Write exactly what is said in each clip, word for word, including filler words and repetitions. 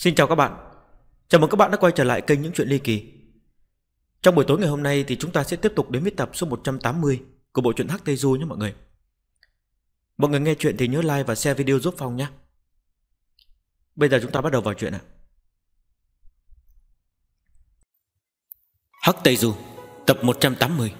Xin chào các bạn. Chào mừng các bạn đã quay trở lại kênh Những Chuyện Ly Kỳ. Trong buổi tối ngày hôm nay thì chúng ta sẽ tiếp tục đến với tập số một trăm tám mươi của bộ truyện Hắc Tây Du nhé mọi người. Mọi người nghe chuyện thì nhớ like và share video giúp Phong nhé. Bây giờ chúng ta bắt đầu vào chuyện ạ. Hắc Tây Du tập một trăm tám mươi.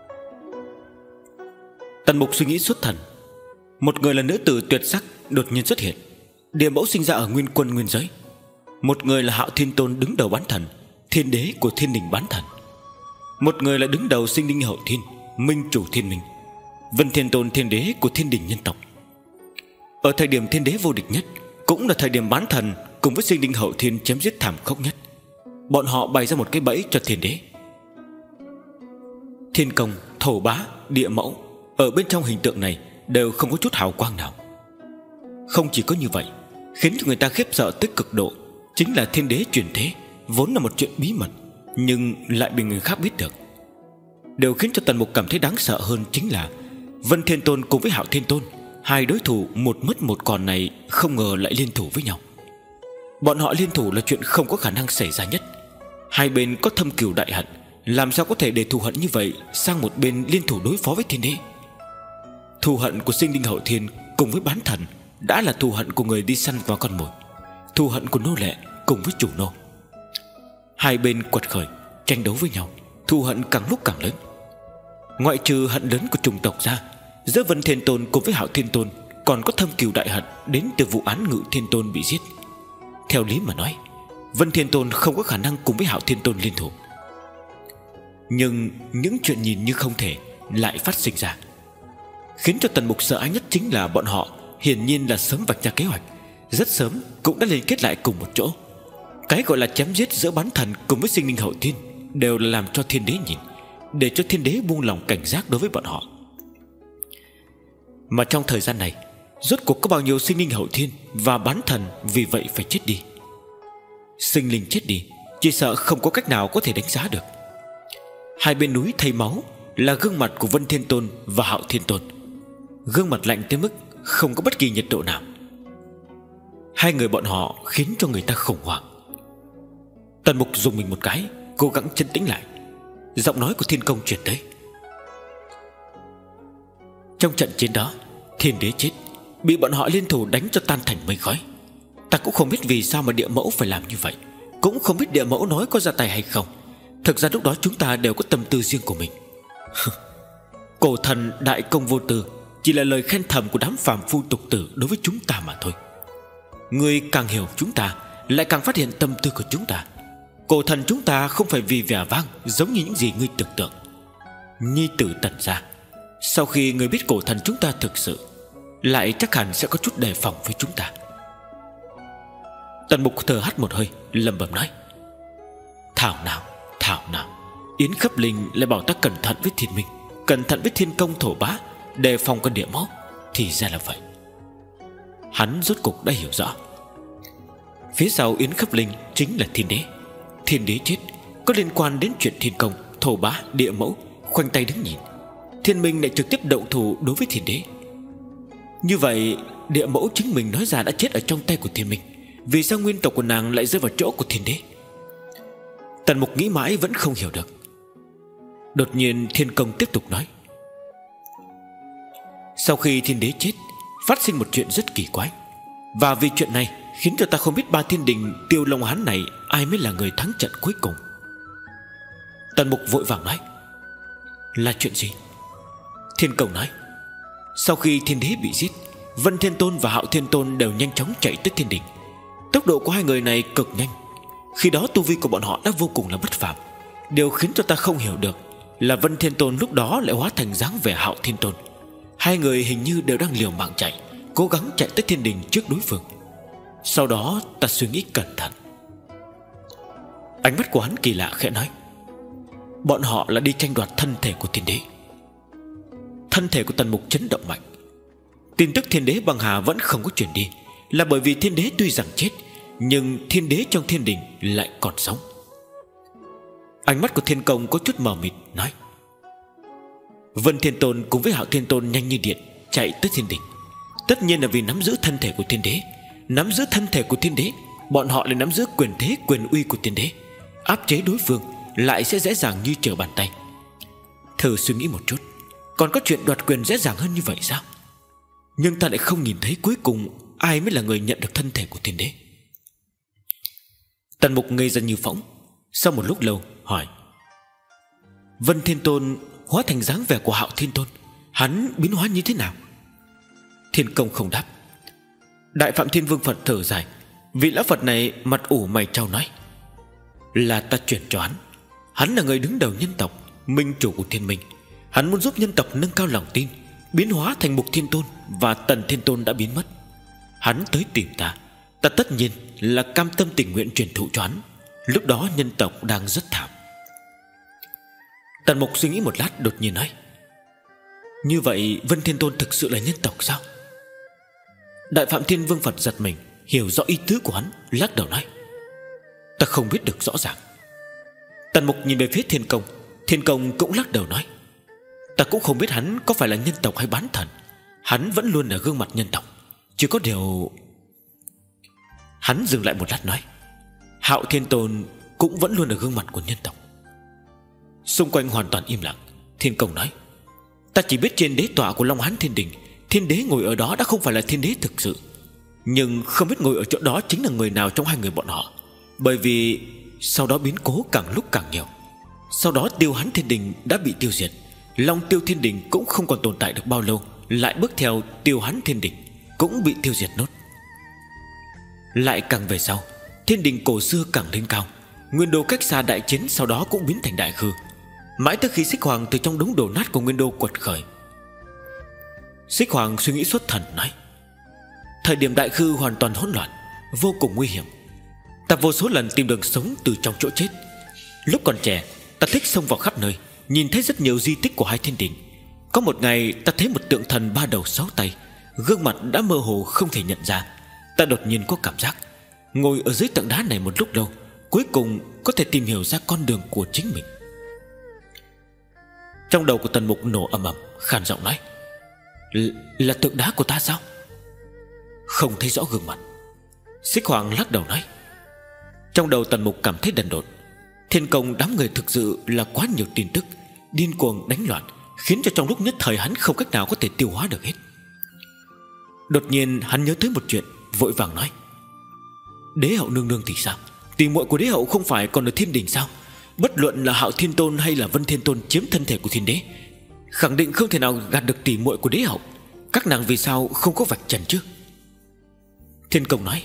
Tần Mục suy nghĩ xuất thần. Một người là nữ tử tuyệt sắc đột nhiên xuất hiện. Địa mẫu sinh ra ở nguyên quân nguyên giới. Một người là Hạo Thiên Tôn đứng đầu bán thần, thiên đế của thiên đình bán thần. Một người là đứng đầu sinh linh hậu thiên, minh chủ thiên minh, Vân Thiên Tôn thiên đế của thiên đình nhân tộc. Ở thời điểm thiên đế vô địch nhất, cũng là thời điểm bán thần cùng với sinh linh hậu thiên chém giết thảm khốc nhất, bọn họ bày ra một cái bẫy cho thiên đế. Thiên công, thổ bá, địa mẫu ở bên trong hình tượng này đều không có chút hào quang nào. Không chỉ có như vậy, khiến cho người ta khiếp sợ tới cực độ chính là thiên đế chuyển thế vốn là một chuyện bí mật, nhưng lại bị người khác biết được. Điều khiến cho Tần Mục cảm thấy đáng sợ hơn chính là Vân Thiên Tôn cùng với Hạo Thiên Tôn, hai đối thủ một mất một còn này không ngờ lại liên thủ với nhau. Bọn họ liên thủ là chuyện không có khả năng xảy ra nhất. Hai bên có thâm cừu đại hận, làm sao có thể để thù hận như vậy sang một bên liên thủ đối phó với thiên đế. Thù hận của sinh linh hậu thiên cùng với bán thần đã là thù hận của người đi săn vào con mồi, thù hận của nô lệ cùng với chủ nô. Hai bên quật khởi tranh đấu với nhau, thù hận càng lúc càng lớn. Ngoại trừ hận lớn của chủng tộc ra, giữa Vân Thiên Tôn cùng với Hạo Thiên Tôn còn có thâm cừu đại hận đến từ vụ án Ngự Thiên Tôn bị giết. Theo lý mà nói, Vân Thiên Tôn không có khả năng cùng với Hạo Thiên Tôn liên thủ. Nhưng những chuyện nhìn như không thể lại phát sinh ra. Khiến cho Tần Mục sợ hãi nhất chính là bọn họ hiển nhiên là sớm vạch ra kế hoạch, rất sớm cũng đã liên kết lại cùng một chỗ. Cái gọi là chém giết giữa bán thần cùng với sinh linh hậu thiên đều là làm cho thiên đế nhìn, để cho thiên đế buông lòng cảnh giác đối với bọn họ. Mà trong thời gian này, rốt cuộc có bao nhiêu sinh linh hậu thiên và bán thần vì vậy phải chết đi. Sinh linh chết đi, chỉ sợ không có cách nào có thể đánh giá được. Hai bên núi thay máu là gương mặt của Vân Thiên Tôn và Hạo Thiên Tôn, gương mặt lạnh tới mức không có bất kỳ nhiệt độ nào. Hai người bọn họ khiến cho người ta khủng hoảng. Tần Mục dùng mình một cái, cố gắng trấn tĩnh lại. Giọng nói của Thiên Công truyền tới. Trong trận chiến đó, thiên đế chết, bị bọn họ liên thủ đánh cho tan thành mây khói. Ta cũng không biết vì sao mà địa mẫu phải làm như vậy, cũng không biết địa mẫu nói có ra tay hay không. Thực ra lúc đó chúng ta đều có tâm tư riêng của mình. Cổ thần đại công vô tư chỉ là lời khen thầm của đám phàm phu tục tử đối với chúng ta mà thôi. Ngươi càng hiểu chúng ta, lại càng phát hiện tâm tư của chúng ta. Cổ thần chúng ta không phải vì vẻ vang giống như những gì ngươi tưởng tượng. Nhi tử Tần gia, sau khi ngươi biết cổ thần chúng ta thực sự, lại chắc hẳn sẽ có chút đề phòng với chúng ta. Tần Mục thở hắt một hơi, lẩm bẩm nói: Thảo nào, thảo nào, Yến Khấp Linh lại bảo ta cẩn thận với thiên minh, cẩn thận với thiên công thổ bá, đề phòng con địa mẫu. Thì ra là vậy. Hắn rốt cục đã hiểu rõ. Phía sau Yến Khấp Linh chính là thiên đế. Thiên đế chết có liên quan đến chuyện thiên công, thổ bá, địa mẫu khoanh tay đứng nhìn. Thiên minh lại trực tiếp động thủ đối với thiên đế. Như vậy địa mẫu chính mình nói ra đã chết ở trong tay của thiên minh, vì sao nguyên tộc của nàng lại rơi vào chỗ của thiên đế? Tần Mục nghĩ mãi vẫn không hiểu được. Đột nhiên Thiên Công tiếp tục nói: Sau khi thiên đế chết, phát sinh một chuyện rất kỳ quái. Và vì chuyện này khiến cho ta không biết ba thiên đình Tiêu Long Hán này ai mới là người thắng trận cuối cùng. Tần Mục vội vàng nói: Là chuyện gì? Thiên Công nói: Sau khi thiên đế bị giết, Vân Thiên Tôn và Hạo Thiên Tôn đều nhanh chóng chạy tới thiên đình. Tốc độ của hai người này cực nhanh. Khi đó tu vi của bọn họ đã vô cùng là bất phàm. Điều khiến cho ta không hiểu được là Vân Thiên Tôn lúc đó lại hóa thành dáng vẻ Hạo Thiên Tôn. Hai người hình như đều đang liều mạng chạy, cố gắng chạy tới thiên đình trước đối phương. Sau đó ta suy nghĩ cẩn thận. Ánh mắt của hắn kỳ lạ khẽ nói: Bọn họ là đi tranh đoạt thân thể của thiên đế. Thân thể của Tần Mục chấn động mạnh. Tin tức thiên đế băng hà vẫn không có truyền đi, là bởi vì thiên đế tuy rằng chết, nhưng thiên đế trong thiên đình lại còn sống. Ánh mắt của Thiên Công có chút mờ mịt nói: Vân Thiên Tôn cùng với Hạo Thiên Tôn nhanh như điện chạy tới thiên đình, tất nhiên là vì nắm giữ thân thể của thiên đế. Nắm giữ thân thể của thiên đế bọn họ lại nắm giữ quyền thế quyền uy của thiên đế, áp chế đối phương lại sẽ dễ dàng như trở bàn tay. Thử suy nghĩ một chút, còn có chuyện đoạt quyền dễ dàng hơn như vậy sao? Nhưng ta lại không nhìn thấy cuối cùng ai mới là người nhận được thân thể của thiên đế. Tần Mục ngây ra như phỗng. Sau một lúc lâu hỏi: Vân Thiên Tôn hóa thành dáng vẻ của Hạo Thiên Tôn, hắn biến hóa như thế nào? Thiên Công không đáp. Đại Phạm Thiên Vương Phật thở dài. Vị lão Phật này mặt ủ mày trao nói: Là ta chuyển cho hắn. Hắn là người đứng đầu nhân tộc, minh chủ của thiên minh. Hắn muốn giúp nhân tộc nâng cao lòng tin, biến hóa thành Mục Thiên Tôn và Tần Thiên Tôn đã biến mất. Hắn tới tìm ta, ta tất nhiên là cam tâm tình nguyện truyền thụ cho hắn. Lúc đó nhân tộc đang rất thảm. Tần Mục suy nghĩ một lát, đột nhiên nói: Như vậy Vân Thiên Tôn thực sự là nhân tộc sao? Đại Phạm Thiên Vương Phật giật mình, hiểu rõ ý tứ của hắn, lắc đầu nói: Ta không biết được rõ ràng. Tần Mục nhìn về phía Thiên Công. Thiên Công cũng lắc đầu nói: Ta cũng không biết hắn có phải là nhân tộc hay bán thần. Hắn vẫn luôn là gương mặt nhân tộc. Chỉ có điều... Hắn dừng lại một lát nói: Hạo Thiên Tôn cũng vẫn luôn là gương mặt của nhân tộc. Xung quanh hoàn toàn im lặng. Thiên Công nói: Ta chỉ biết trên đế tọa của Long Hán Thiên Đình, thiên đế ngồi ở đó đã không phải là thiên đế thực sự, nhưng không biết ngồi ở chỗ đó chính là người nào trong hai người bọn họ. Bởi vì sau đó biến cố càng lúc càng nhiều. Sau đó Tiêu Hán Thiên Đình đã bị tiêu diệt, Long Tiêu Thiên Đình cũng không còn tồn tại được bao lâu, lại bước theo Tiêu Hán Thiên Đình cũng bị tiêu diệt nốt. Lại càng về sau, Thiên Đình cổ xưa càng lên cao, Nguyên Đô cách xa đại chiến sau đó cũng biến thành đại khư, mãi tới khi Xích Hoàng từ trong đống đổ nát của Nguyên Đô quật khởi. Xích Hoàng suy nghĩ xuất thần nói: Thời điểm đại khư hoàn toàn hỗn loạn, vô cùng nguy hiểm. Ta vô số lần tìm đường sống từ trong chỗ chết. Lúc còn trẻ, ta thích xông vào khắp nơi, nhìn thấy rất nhiều di tích của hai thiên đình. Có một ngày ta thấy một tượng thần ba đầu sáu tay, gương mặt đã mơ hồ không thể nhận ra. Ta đột nhiên có cảm giác ngồi ở dưới tượng đá này một lúc lâu, cuối cùng có thể tìm hiểu ra con đường của chính mình. Trong đầu của Tần Mục nổ ầm ầm, khàn giọng nói: Là tượng đá của ta sao? Không thấy rõ gương mặt. Xích Hoàng lắc đầu nói. Trong đầu Tần Mục cảm thấy đần độn. Thiên Công đám người thực sự là quá nhiều tin tức, điên cuồng đánh loạn, khiến cho trong lúc nhất thời hắn không cách nào có thể tiêu hóa được hết. Đột nhiên hắn nhớ tới một chuyện, vội vàng nói: Đế hậu nương nương thì sao? Tỷ muội của đế hậu không phải còn ở thiên đình sao? Bất luận là Hạo Thiên Tôn hay là Vân Thiên Tôn chiếm thân thể của thiên đế, khẳng định không thể nào gạt được tỷ muội của đế hậu. Các nàng vì sao không có vạch trần chứ? Thiên Công nói: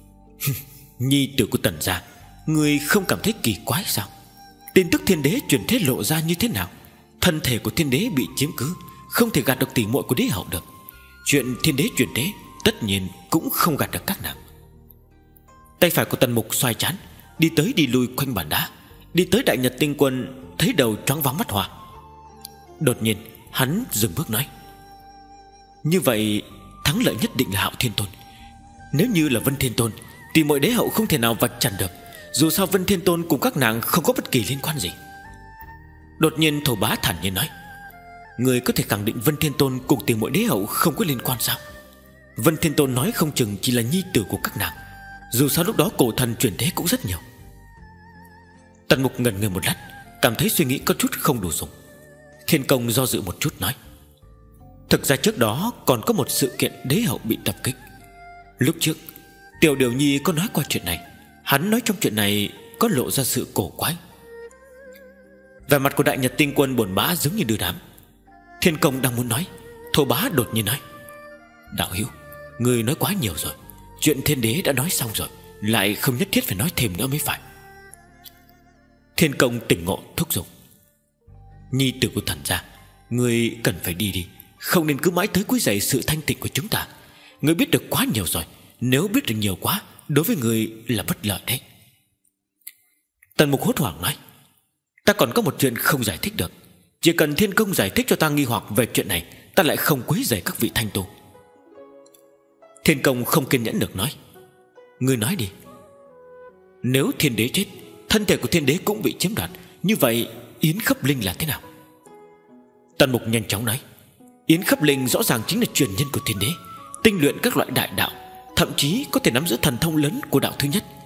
Nhi tử của Tần gia, người không cảm thấy kỳ quái sao? Tin tức thiên đế truyền thế lộ ra như thế nào? Thân thể của thiên đế bị chiếm cứ, không thể gạt được tỷ muội của đế hậu được. Chuyện thiên đế truyền thế tất nhiên cũng không gạt được các nàng. Tay phải của Tần Mục xoay chán, đi tới đi lui quanh bàn đá. Đi tới Đại Nhật Tinh Quân, thấy đầu choáng váng mắt hoa. Đột nhiên hắn dừng bước nói: Như vậy thắng lợi nhất định là Hạo Thiên Tôn. Nếu như là Vân Thiên Tôn, tỷ muội đế hậu không thể nào vạch trần được. Dù sao Vân Thiên Tôn cùng các nàng không có bất kỳ liên quan gì. Đột nhiên Thổ Bá thản nhiên nói: Người có thể khẳng định Vân Thiên Tôn cùng tỷ muội đế hậu không có liên quan sao? Vân Thiên Tôn nói không chừng chỉ là nhi tử của các nàng. Dù sao lúc đó cổ thần chuyển thế cũng rất nhiều. Tần Mục ngần người một lát, cảm thấy suy nghĩ có chút không đủ dùng. Thiên Công do dự một chút nói: Thực ra trước đó còn có một sự kiện đế hậu bị tập kích. Lúc trước Tiểu Điều Nhi có nói qua chuyện này. Hắn nói trong chuyện này có lộ ra sự cổ quái. Vẻ mặt của Đại Nhật Tinh Quân buồn bã giống như đưa đám. Thiên Công đang muốn nói, Thổ Bá đột nhiên nói: Đạo hữu, người nói quá nhiều rồi. Chuyện thiên đế đã nói xong rồi, lại không nhất thiết phải nói thêm nữa mới phải. Thiên Công tỉnh ngộ thúc giục: Nhi tử của thần gia, người cần phải đi đi, không nên cứ mãi tới quấy rầy sự thanh tịnh của chúng ta. Người biết được quá nhiều rồi, nếu biết được nhiều quá, đối với người là bất lợi đấy. Tần Mục hốt hoảng nói: Ta còn có một chuyện không giải thích được. Chỉ cần Thiên Công giải thích cho ta nghi hoặc về chuyện này, ta lại không quấy rầy các vị thanh tu. Thiên Công không kiên nhẫn được nói: Ngươi nói đi. Nếu thiên đế chết, thân thể của thiên đế cũng bị chiếm đoạt, như vậy Yến Khấp Linh là thế nào? Tần Mục nhanh chóng nói: Yến Khấp Linh rõ ràng chính là truyền nhân của thiên đế, tinh luyện các loại đại đạo, thậm chí có thể nắm giữ thần thông lớn của đạo thứ nhất.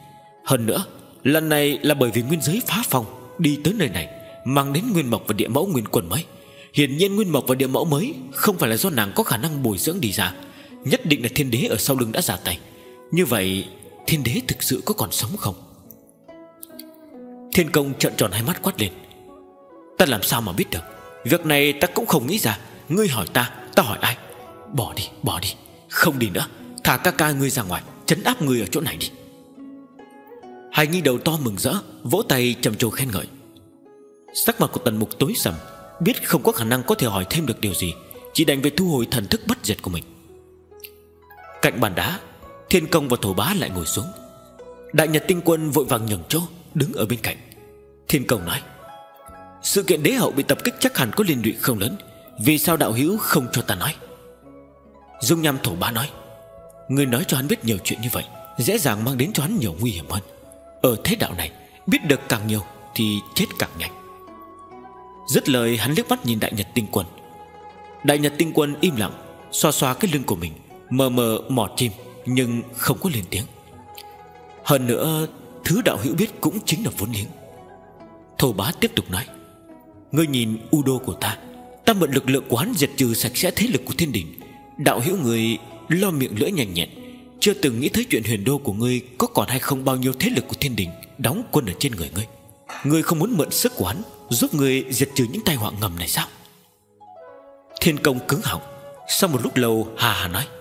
Hơn nữa, lần này là bởi vì nguyên giới phá phong đi tới nơi này, mang đến nguyên mộc và địa mẫu nguyên quần mới. Hiển nhiên nguyên mộc và địa mẫu mới không phải là do nàng có khả năng bồi dưỡng đi ra, nhất định là thiên đế ở sau lưng đã ra tay. Như vậy thiên đế thực sự có còn sống không? Thiên Công trợn tròn hai mắt quát lên: Ta làm sao mà biết được? Việc này ta cũng không nghĩ ra. Ngươi hỏi ta, ta hỏi ai? Bỏ đi, bỏ đi, không đi nữa. Thả ca ca ngươi ra ngoài, trấn áp ngươi ở chỗ này đi. Hài Nhi đầu to mừng rỡ, vỗ tay trầm trồ khen ngợi. Sắc mặt của Tần Mục tối sầm, biết không có khả năng có thể hỏi thêm được điều gì, chỉ đành về thu hồi thần thức bất diệt của mình. Cạnh bàn đá, Thiên Công và Thổ Bá lại ngồi xuống. Đại Nhật Tinh Quân vội vàng nhường chỗ, đứng ở bên cạnh. Thiên Công nói: Sự kiện đế hậu bị tập kích chắc hẳn có liên lụy không lớn, vì sao đạo hữu không cho ta nói? Dung nham Thổ Bá nói: Ngươi nói cho hắn biết nhiều chuyện như vậy, dễ dàng mang đến cho hắn nhiều nguy hiểm hơn. Ở thế đạo này, biết được càng nhiều thì chết càng nhanh. Dứt lời, hắn liếc mắt nhìn Đại Nhật Tinh Quân. Đại Nhật Tinh Quân im lặng, xoa xoa cái lưng của mình, mờ mờ mò chim, nhưng không có lên tiếng. Hơn nữa, thứ đạo hữu biết cũng chính là vốn liếng. Thổ Bá tiếp tục nói: Ngươi nhìn U Đô của ta, ta mượn lực lượng của hắn diệt trừ sạch sẽ thế lực của thiên đình. Đạo hữu người lo miệng lưỡi nhanh nhẹn, chưa từng nghĩ tới chuyện huyền đô của ngươi có còn hay không bao nhiêu thế lực của thiên đình đóng quân ở trên người ngươi. Ngươi không muốn mượn sức của hắn giúp ngươi diệt trừ những tai họa ngầm này sao? Thiên Công cứng họng, sau một lúc lâu hà hà nói: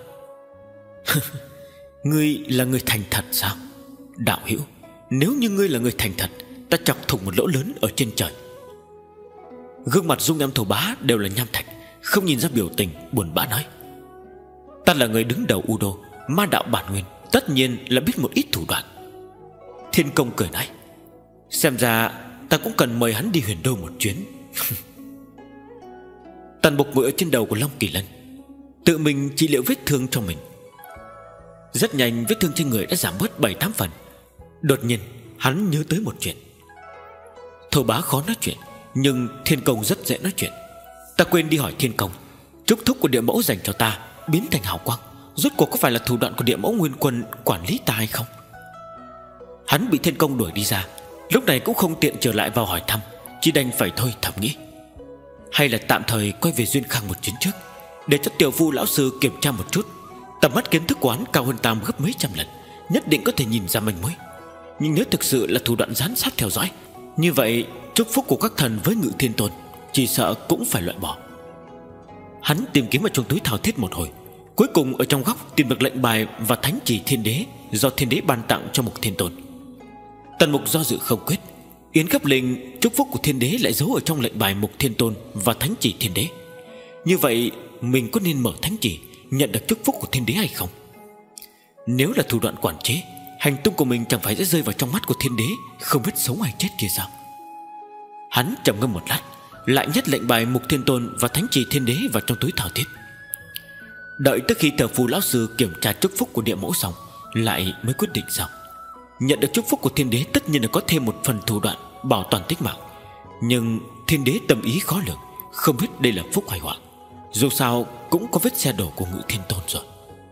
Ngươi là người thành thật sao? Đạo hữu, nếu như ngươi là người thành thật, ta chọc thủng một lỗ lớn ở trên trời. Gương mặt Dung nham Thổ Bá đều là nham thạch, không nhìn ra biểu tình, buồn bã nói: Ta là người đứng đầu U Đô, ma đạo bản nguyên, tất nhiên là biết một ít thủ đoạn. Thiên Công cười nói: Xem ra ta cũng cần mời hắn đi huyền đô một chuyến. Tần Mục ngồi ở trên đầu của Long Kỳ Lân, tự mình trị liệu vết thương cho mình. Rất nhanh vết thương trên người đã giảm bớt bảy tám phần. Đột nhiên hắn nhớ tới một chuyện. Thổ Bá khó nói chuyện, nhưng Thiên Công rất dễ nói chuyện. Ta quên đi hỏi Thiên Công, chúc thúc của địa mẫu dành cho ta biến thành hào quang, rốt cuộc có phải là thủ đoạn của địa mẫu nguyên quân quản lý ta hay không? Hắn bị Thiên Công đuổi đi ra, lúc này cũng không tiện trở lại vào hỏi thăm, chỉ đành phải thôi thầm nghĩ. Hay là tạm thời quay về Duyên Khang một chuyến trước, để cho tiểu phu lão sư kiểm tra một chút. Tầm mắt kiến thức của hắn cao hơn Tam gấp mấy trăm lần, nhất định có thể nhìn ra manh mối. Nhưng nếu thực sự là thủ đoạn giám sát theo dõi, như vậy chúc phúc của các thần với Ngự Thiên Tôn chỉ sợ cũng phải loại bỏ. Hắn tìm kiếm ở trong túi thảo thiết một hồi, cuối cùng ở trong góc tìm được lệnh bài và thánh chỉ thiên đế do thiên đế ban tặng cho Mục Thiên Tôn. Tần Mục do dự không quyết. Yến Cấp Linh chúc phúc của thiên đế lại giấu ở trong lệnh bài Mục Thiên Tôn và thánh chỉ thiên đế. Như vậy mình có nên mở thánh chỉ nhận được chúc phúc của thiên đế hay không? Nếu là thủ đoạn quản chế, hành tung của mình chẳng phải sẽ rơi vào trong mắt của thiên đế không biết sống hay chết kia sao? Hắn trầm ngâm một lát, lại nhét lệnh bài Mục Thiên Tôn và thánh chỉ thiên đế vào trong túi thảo thiết. Đợi tới khi thờ phù lão sư kiểm tra chúc phúc của địa mẫu xong, lại mới quyết định sao. Nhận được chúc phúc của thiên đế tất nhiên là có thêm một phần thủ đoạn bảo toàn tính mạng, nhưng thiên đế tâm ý khó lường, không biết đây là phúc hay họa. Dù sao cũng có vết xe đổ của Ngự Thiên Tôn rồi.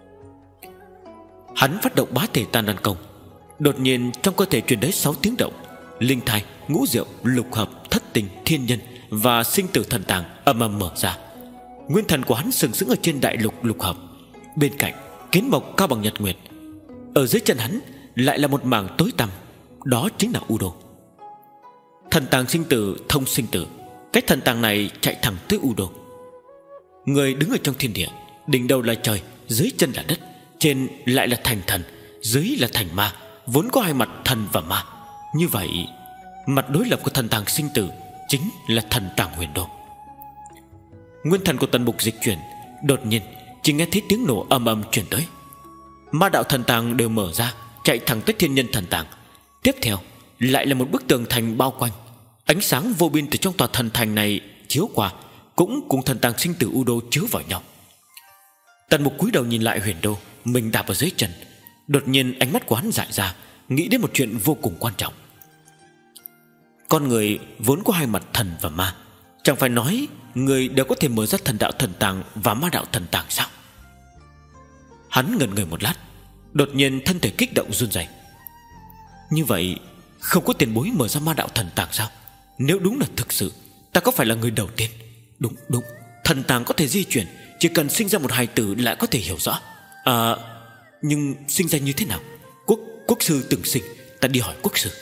Hắn phát động bá thể tan đan công. Đột nhiên trong cơ thể truyền đến sáu tiếng động. Linh thai, ngũ diệu, lục hợp, thất tình, thiên nhân và sinh tử thần tàng ầm ầm mở ra. Nguyên thần của hắn sừng sững ở trên đại lục lục hợp. Bên cạnh kiến mộc cao bằng nhật nguyệt. Ở dưới chân hắn lại là một mảng tối tăm, đó chính là U Đô. Thần tàng sinh tử thông sinh tử. Cái thần tàng này chạy thẳng tới U Đô. Người đứng ở trong thiên địa, đỉnh đầu là trời, dưới chân là đất, trên lại là thành thần, dưới là thành ma, vốn có hai mặt thần và ma. Như vậy mặt đối lập của thần tàng sinh tử chính là thần tàng huyền đô. Nguyên thần của Tần Mục dịch chuyển, đột nhiên chỉ nghe thấy tiếng nổ ầm ầm truyền tới. Ma đạo thần tàng đều mở ra, chạy thẳng tới thiên nhân thần tàng. Tiếp theo lại là một bức tường thành bao quanh. Ánh sáng vô biên từ trong tòa thần thành này chiếu qua, cũng cùng thần tàng sinh tử U Đô chiếu vào nhau. Tần Mục cúi đầu nhìn lại huyền đô mình đạp ở dưới chân. Đột nhiên ánh mắt của hắn dại ra, nghĩ đến một chuyện vô cùng quan trọng. Con người vốn có hai mặt thần và ma, chẳng phải nói người đều có thể mở ra thần đạo thần tàng và ma đạo thần tàng sao? Hắn ngẩn người một lát, đột nhiên thân thể kích động run rẩy. Như vậy không có tiền bối mở ra ma đạo thần tàng sao? Nếu đúng là thực sự, ta có phải là người đầu tiên? Đúng đúng, thần tàng có thể di chuyển, chỉ cần sinh ra một hài tử lại có thể hiểu rõ. À, nhưng sinh ra như thế nào? Quốc quốc sư từng sinh, ta đi hỏi quốc sư.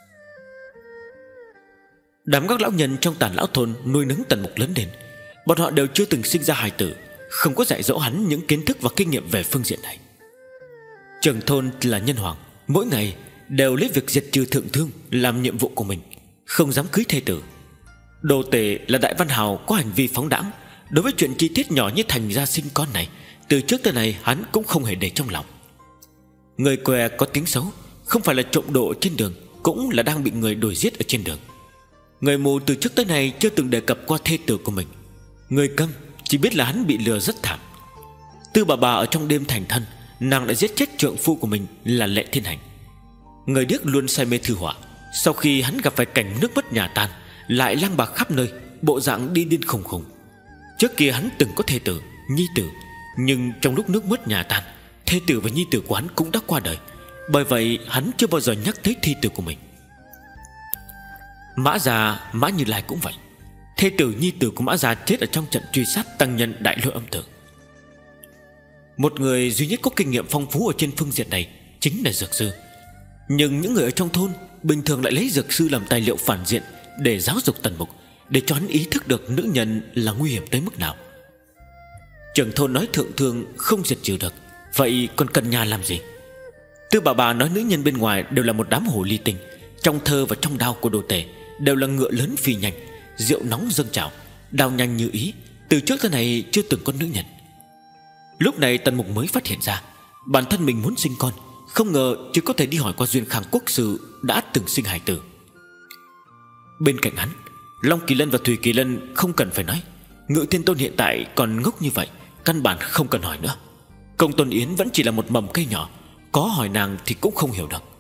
Đám các lão nhân trong Tàn Lão thôn nuôi nấng Tần Mục lớn lên. Bọn họ đều chưa từng sinh ra hài tử, không có dạy dỗ hắn những kiến thức và kinh nghiệm về phương diện này. Trưởng thôn là nhân hoàng, mỗi ngày đều lấy việc diệt trừ thượng thương làm nhiệm vụ của mình, không dám cưới thê tử. Đồ Tể là đại văn hào có hành vi phóng đãng. Đối với chuyện chi tiết nhỏ như thành ra sinh con này, từ trước tới nay hắn cũng không hề để trong lòng. Người què có tiếng xấu, không phải là trộm độ trên đường, cũng là đang bị người đuổi giết ở trên đường. Người mù từ trước tới nay chưa từng đề cập qua thê tử của mình. Người câm chỉ biết là hắn bị lừa rất thảm. Tư bà bà ở trong đêm thành thân, nàng đã giết chết trượng phu của mình là Lệ Thiên Hành. Người điếc luôn say mê thư họa, sau khi hắn gặp phải cảnh nước mất nhà tan, lại lang bạc khắp nơi, bộ dạng đi điên khùng khùng. Trước kia hắn từng có thê tử, nhi tử, nhưng trong lúc nước mất nhà tan, thê tử và nhi tử của hắn cũng đã qua đời. Bởi vậy hắn chưa bao giờ nhắc tới thê tử của mình. Mã Gia, Mã Như Lai cũng vậy. Thê tử nhi tử của Mã Gia chết ở trong trận truy sát tăng nhân Đại Lôi Âm Tử. Một người duy nhất có kinh nghiệm phong phú ở trên phương diện này chính là dược sư. Nhưng những người ở trong thôn bình thường lại lấy dược sư làm tài liệu phản diện để giáo dục Tần Mục, để cho hắn ý thức được nữ nhân là nguy hiểm tới mức nào. Trưởng thôn nói thượng thương không diệt trừ được, vậy còn cần nhà làm gì? Tư bà bà nói nữ nhân bên ngoài đều là một đám hồ ly tinh, trong thơ và trong đao của Đồ Tể đều là ngựa lớn phi nhanh, rượu nóng dâng trào, đao nhanh như ý. Từ trước tới nay chưa từng có nữ nhân. Lúc này Tần Mục mới phát hiện ra bản thân mình muốn sinh con, không ngờ chỉ có thể đi hỏi qua Duyên Khang quốc sư đã từng sinh hài tử. Bên cạnh hắn, Long Kỳ Lân và Thùy Kỳ Lân không cần phải nói. Ngự Thiên Tôn hiện tại còn ngốc như vậy, căn bản không cần hỏi nữa. Công Tôn Yến vẫn chỉ là một mầm cây nhỏ, có hỏi nàng thì cũng không hiểu được.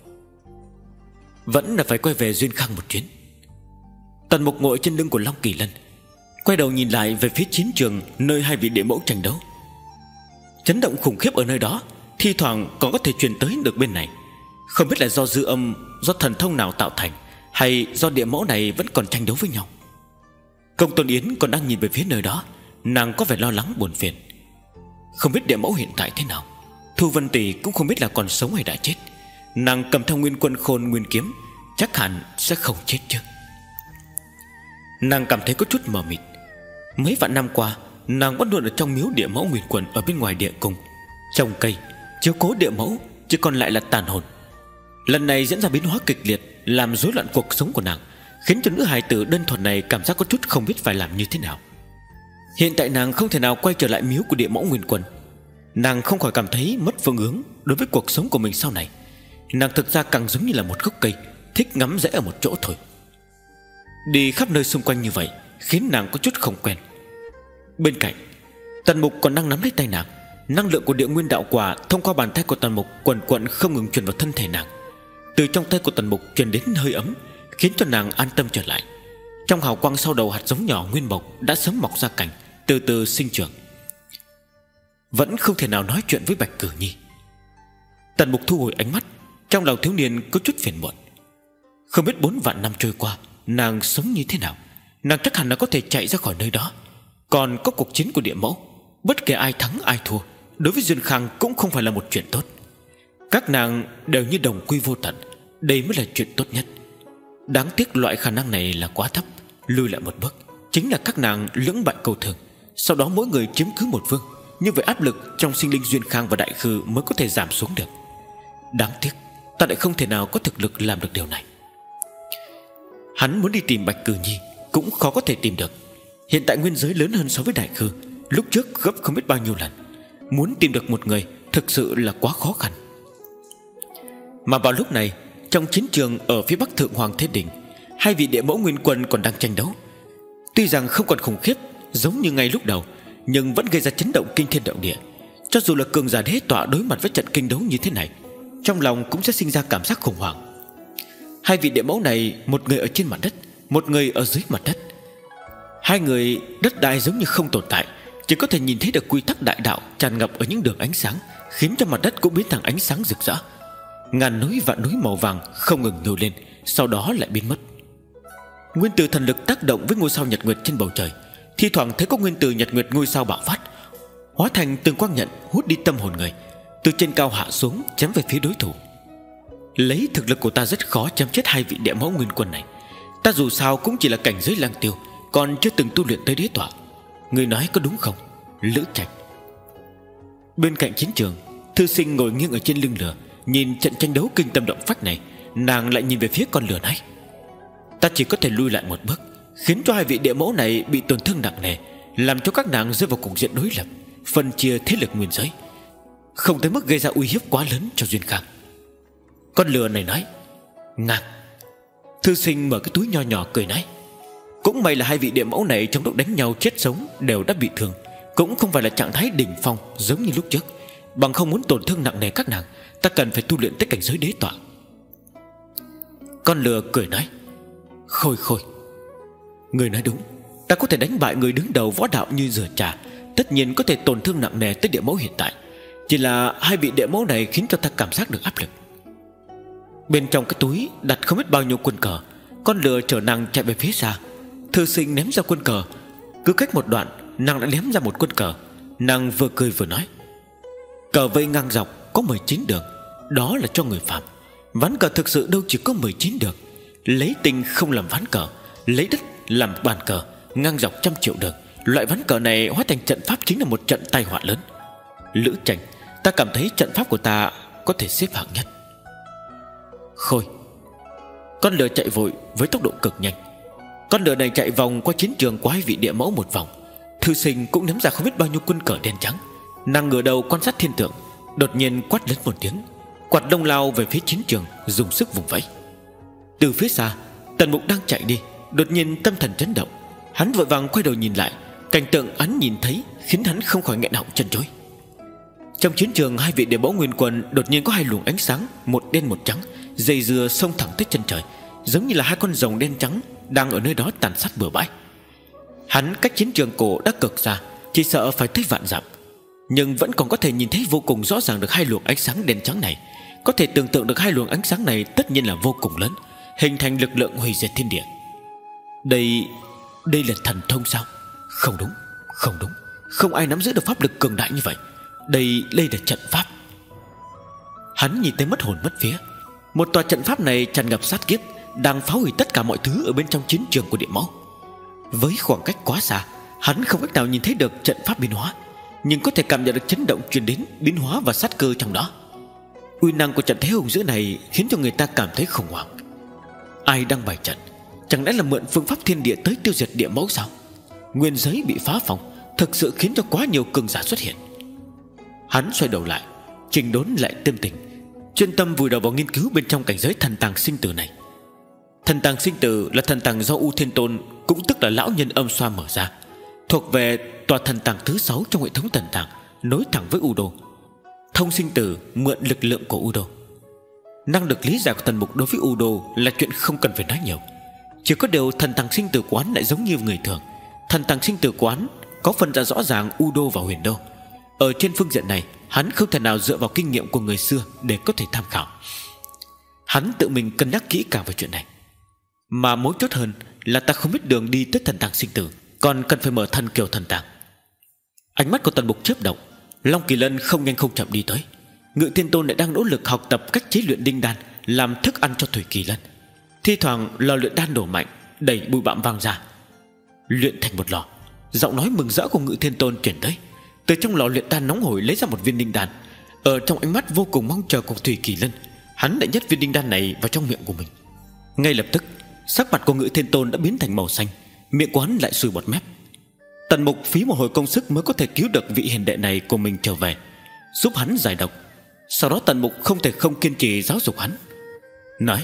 Vẫn là phải quay về Duyên Khang một chuyến. Tần Mục ngồi trên lưng của Long Kỳ Lân, quay đầu nhìn lại về phía chiến trường nơi hai vị địa mẫu tranh đấu. Chấn động khủng khiếp ở nơi đó thi thoảng còn có thể truyền tới được bên này. Không biết là do dư âm, do thần thông nào tạo thành, hay do địa mẫu này vẫn còn tranh đấu với nhau. Công Tôn Yến còn đang nhìn về phía nơi đó, nàng có vẻ lo lắng buồn phiền. Không biết địa mẫu hiện tại thế nào, Thu Vân Tỷ cũng không biết là còn sống hay đã chết. Nàng cầm theo Nguyên Quân Khôn Nguyên Kiếm, chắc hẳn sẽ không chết chứ. Nàng cảm thấy có chút mờ mịt. Mấy vạn năm qua, nàng vẫn luôn ở trong miếu địa mẫu Nguyên Quân ở bên ngoài địa cung, trồng cây, chiếu cố địa mẫu, chỉ còn lại là tàn hồn. Lần này diễn ra biến hóa kịch liệt, làm rối loạn cuộc sống của nàng, khiến cho nữ hài tử đơn thuần này cảm giác có chút không biết phải làm như thế nào. Hiện tại nàng không thể nào quay trở lại miếu của địa mẫu Nguyên Quân. Nàng không khỏi cảm thấy mất phương hướng đối với cuộc sống của mình sau này. Nàng thực ra càng giống như là một gốc cây, thích ngắm rễ ở một chỗ thôi. Đi khắp nơi xung quanh như vậy khiến nàng có chút không quen. Bên cạnh, Tần Mục còn đang nắm lấy tay nàng. Năng lượng của địa nguyên đạo quả thông qua bàn tay của Tần Mục quần quận không ngừng truyền vào thân thể nàng. Từ trong tay của Tần Mục truyền đến hơi ấm, khiến cho nàng an tâm trở lại. Trong hào quang sau đầu hạt giống nhỏ nguyên mộc đã sớm mọc ra cành, từ từ sinh trưởng. Vẫn không thể nào nói chuyện với Bạch Cử Nhi. Tần Mục thu hồi ánh mắt, trong lòng thiếu niên có chút phiền muộn. Không biết bốn vạn năm trôi qua nàng sống như thế nào. Nàng chắc hẳn là có thể chạy ra khỏi nơi đó. Còn có cuộc chiến của địa mẫu, bất kể ai thắng ai thua, đối với Duyên Khang cũng không phải là một chuyện tốt. Các nàng đều như đồng quy vô tận, đây mới là chuyện tốt nhất. Đáng tiếc loại khả năng này là quá thấp. Lùi lại một bước chính là các nàng lưỡng bại câu thường, sau đó mỗi người chiếm cứ một phương. Như vậy áp lực trong sinh linh Duyên Khang và Đại Khư mới có thể giảm xuống được. Đáng tiếc ta lại không thể nào có thực lực làm được điều này. Hắn muốn đi tìm Bạch Cử Nhi cũng khó có thể tìm được. Hiện tại nguyên giới lớn hơn so với Đại Khư, lúc trước gấp không biết bao nhiêu lần. Muốn tìm được một người thực sự là quá khó khăn. Mà vào lúc này, trong chiến trường ở phía bắc Thượng Hoàng Thế Đình, hai vị địa mẫu Nguyên Quân còn đang tranh đấu. Tuy rằng không còn khủng khiếp giống như ngay lúc đầu, nhưng vẫn gây ra chấn động kinh thiên động địa. Cho dù là cường giả đế tọa đối mặt với trận kinh đấu như thế này, trong lòng cũng sẽ sinh ra cảm giác khủng hoảng. Hai vị địa mẫu này, một người ở trên mặt đất, một người ở dưới mặt đất. Hai người đất đai giống như không tồn tại, chỉ có thể nhìn thấy được quy tắc đại đạo tràn ngập ở những đường ánh sáng, khiến cho mặt đất cũng biến thành ánh sáng rực rỡ. Ngàn núi vạn núi màu vàng không ngừng nhô lên, sau đó lại biến mất. Nguyên tử thần lực tác động với ngôi sao nhật nguyệt trên bầu trời. Thi thoảng thấy có nguyên tử nhật nguyệt ngôi sao bạo phát, hóa thành từng quang nhận hút đi tâm hồn người, từ trên cao hạ xuống chém về phía đối thủ. Lấy thực lực của ta rất khó chém chết hai vị địa mẫu nguyên quân này. Ta dù sao cũng chỉ là cảnh giới lang tiêu, còn chưa từng tu luyện tới đế tọa. Người nói có đúng không, Lữ Trạch? Bên cạnh chiến trường, Thư Sinh ngồi nghiêng ở trên lưng lửa, nhìn trận tranh đấu kinh tâm động phách này. Nàng lại nhìn về phía con lửa nói: ta chỉ có thể lui lại một bước, khiến cho hai vị địa mẫu này bị tổn thương nặng nề, làm cho các nàng rơi vào cục diện đối lập, phân chia thế lực nguyên giới, không tới mức gây ra uy hiếp quá lớn cho Duyên Khang. Con lừa này nói: ngang. Thư Sinh mở cái túi nho nhỏ cười nói: cũng may là hai vị địa mẫu này trong lúc đánh nhau chết sống đều đã bị thương, cũng không phải là trạng thái đỉnh phong giống như lúc trước. Bằng không muốn tổn thương nặng nề các nàng, ta cần phải tu luyện tới cảnh giới đế tọa. Con lừa cười nói: Khôi Khôi, người nói đúng. Ta có thể đánh bại người đứng đầu võ đạo như rửa trà, tất nhiên có thể tổn thương nặng nề tới địa mẫu hiện tại. Chỉ là hai vị địa mẫu này khiến cho ta cảm giác được áp lực. Bên trong cái túi đặt không biết bao nhiêu quân cờ. Con lừa chở nàng chạy về phía xa. Thư Sinh ném ra quân cờ. Cứ cách một đoạn, nàng đã ném ra một quân cờ. Nàng vừa cười vừa nói: cờ vây ngang dọc có mười chín đường, đó là cho người phạm. Ván cờ thực sự đâu chỉ có mười chín đường. Lấy tinh không làm ván cờ, lấy đất làm bàn cờ, ngang dọc trăm triệu đường. Loại ván cờ này hóa thành trận pháp chính là một trận tai họa lớn. Lữ Trạch, ta cảm thấy trận pháp của ta có thể xếp hạng nhất. Khôi. Con lừa chạy vội với tốc độ cực nhanh. Con lừa này chạy vòng qua chiến trường của hai vị địa mẫu một vòng. Thư Sinh cũng ném ra không biết bao nhiêu quân cờ đen trắng. Nàng ngửa đầu quan sát thiên tượng, đột nhiên quát lớn một tiếng, quạt lông lao về phía chiến trường, dùng sức vùng vẫy. Từ phía xa, Tần Mục đang chạy đi, đột nhiên tâm thần chấn động. Hắn vội vàng quay đầu nhìn lại. Cảnh tượng hắn nhìn thấy khiến hắn không khỏi nghẹn họng chân chối. Trong chiến trường, hai vị địa mẫu nguyên quân đột nhiên có hai luồng ánh sáng, một đen một trắng, dây dưa xông thẳng tới chân trời, giống như là hai con rồng đen trắng đang ở nơi đó tàn sát bừa bãi. Hắn cách chiến trường cổ đã cực xa, chỉ sợ phải tới vạn dặm, nhưng vẫn còn có thể nhìn thấy vô cùng rõ ràng được hai luồng ánh sáng đen trắng này. Có thể tưởng tượng được hai luồng ánh sáng này tất nhiên là vô cùng lớn, hình thành lực lượng hủy diệt thiên địa. Đây, đây là thần thông sao? Không đúng, không đúng, không ai nắm giữ được pháp lực cường đại như vậy. Đây, đây là trận pháp. Hắn nhìn tới mất hồn mất vía. Một tòa trận pháp này tràn ngập sát kiếp, đang phá hủy tất cả mọi thứ ở bên trong chiến trường của địa mẫu. Với khoảng cách quá xa, hắn không cách nào nhìn thấy được trận pháp biến hóa, nhưng có thể cảm nhận được chấn động truyền đến, biến hóa và sát cơ trong đó. Uy năng của trận thế hùng dữ này khiến cho người ta cảm thấy khủng hoảng. Ai đang bày trận? Chẳng lẽ là mượn phương pháp thiên địa tới tiêu diệt địa mẫu sao? Nguyên giới bị phá phòng, thực sự khiến cho quá nhiều cường giả xuất hiện. Hắn xoay đầu lại, Trình Đốn lại tâm tình, chuyên tâm vùi đầu vào nghiên cứu bên trong cảnh giới thần tàng sinh tử này. Thần tàng sinh tử là thần tàng do U Thiên Tôn, cũng tức là lão nhân âm xoa mở ra, thuộc về tòa thần tàng thứ sáu trong hệ thống thần tàng, nối thẳng với U Đô. Thông sinh tử mượn lực lượng của U Đô. Năng lực lý giải của Tần Mục đối với U Đô là chuyện không cần phải nói nhiều. Chỉ có điều thần tàng sinh tử quán lại giống như người thường. Thần tàng sinh tử quán có phân ra rõ ràng U Đô và Huyền Đô. Ở trên phương diện này, hắn không thể nào dựa vào kinh nghiệm của người xưa để có thể tham khảo. Hắn tự mình cân nhắc kỹ càng về chuyện này. Mà mấu chốt hơn là ta không biết đường đi tới thần tàng sinh tử, còn cần phải mở thần kiều thần tàng. Ánh mắt của Tần Mục chớp động. Long Kỳ Lân không nhanh không chậm đi tới. Ngự Thiên Tôn lại đang nỗ lực học tập cách chế luyện đinh đan, làm thức ăn cho Thủy Kỳ Lân. Thi thoảng lò luyện đan nổ mạnh, đẩy bụi bặm vang ra. Luyện thành một lò. Giọng nói mừng rỡ của Ngự Thiên Tôn truyền tới. Từ trong lò luyện đan nóng hổi lấy ra một viên đinh đan. Ở trong ánh mắt vô cùng mong chờ của Thủy Kỳ Lân, hắn đã nhét viên đinh đan này vào trong miệng của mình. Ngay lập tức, sắc mặt của Ngự Thiên Tôn đã biến thành màu xanh, miệng của hắn lại sùi bọt mép. Tần Mục phí một hồi công sức mới có thể cứu được vị hiền đệ này của mình trở về, giúp hắn giải độc. Sau đó Tần Mục không thể không kiên trì giáo dục hắn, nói: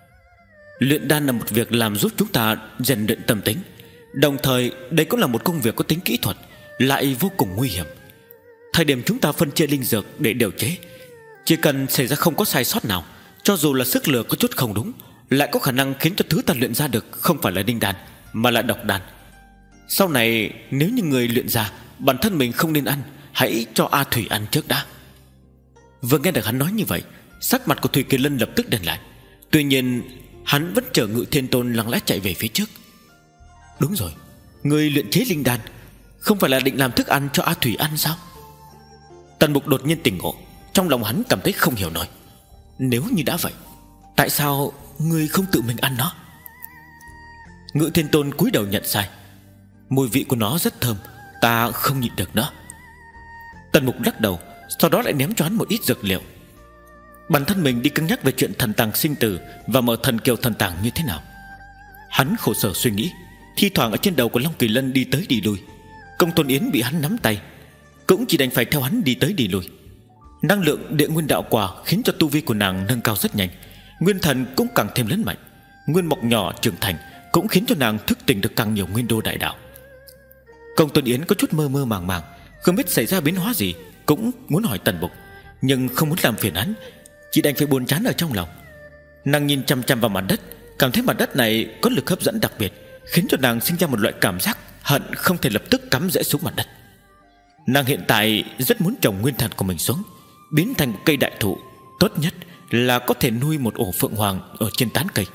luyện đan là một việc làm giúp chúng ta rèn luyện tâm tính, đồng thời đây cũng là một công việc có tính kỹ thuật, lại vô cùng nguy hiểm. Thời điểm chúng ta phân chia linh dược để điều chế, chỉ cần xảy ra không có sai sót nào, cho dù là sức lửa có chút không đúng, lại có khả năng khiến cho thứ ta luyện ra được không phải là đinh đan mà là độc đan. Sau này nếu như người luyện ra, bản thân mình không nên ăn, hãy cho A Thủy ăn trước đã. Vừa nghe được hắn nói như vậy, Sắc mặt của Thủy Kỳ Lân lập tức đen lại. Tuy nhiên hắn vẫn chờ Ngự Thiên Tôn lặng lẽ chạy về phía trước. Đúng rồi, người luyện chế linh đan không phải là định làm thức ăn cho A Thủy ăn sao? Tần Mục đột nhiên tỉnh ngộ. Trong lòng hắn cảm thấy không hiểu nổi. Nếu như đã vậy, tại sao người không tự mình ăn nó? Ngự Thiên Tôn cúi đầu nhận sai. Mùi vị của nó rất thơm, ta không nhịn được nữa. Tần Mục lắc đầu, sau đó lại ném cho hắn một ít dược liệu. Bản thân mình đi cân nhắc về chuyện thần tàng sinh tử và mở thần kiều thần tàng như thế nào. Hắn khổ sở suy nghĩ. Thi thoảng ở trên đầu của Long Kỳ Lân đi tới đi lui. Công Tôn Yến bị hắn nắm tay, cũng chỉ đành phải theo hắn đi tới đi lui. Năng lượng địa nguyên đạo quả khiến cho tu vi của nàng nâng cao rất nhanh. Nguyên thần cũng càng thêm lớn mạnh. Nguyên mộc nhỏ trưởng thành cũng khiến cho nàng thức tỉnh được càng nhiều nguyên đô đại đạo. Công Tôn Yến có chút mơ mơ màng màng, không biết xảy ra biến hóa gì, cũng muốn hỏi Tần Mục, nhưng không muốn làm phiền hắn, chỉ đành phải buồn chán ở trong lòng. Nàng nhìn chăm chăm vào mặt đất, cảm thấy mặt đất này có lực hấp dẫn đặc biệt, khiến cho nàng sinh ra một loại cảm giác hận không thể lập tức cắm rễ xuống mặt đất. Nàng hiện tại rất muốn trồng nguyên thần của mình xuống, biến thành một cây đại thụ, tốt nhất là có thể nuôi một ổ phượng hoàng ở trên tán cây.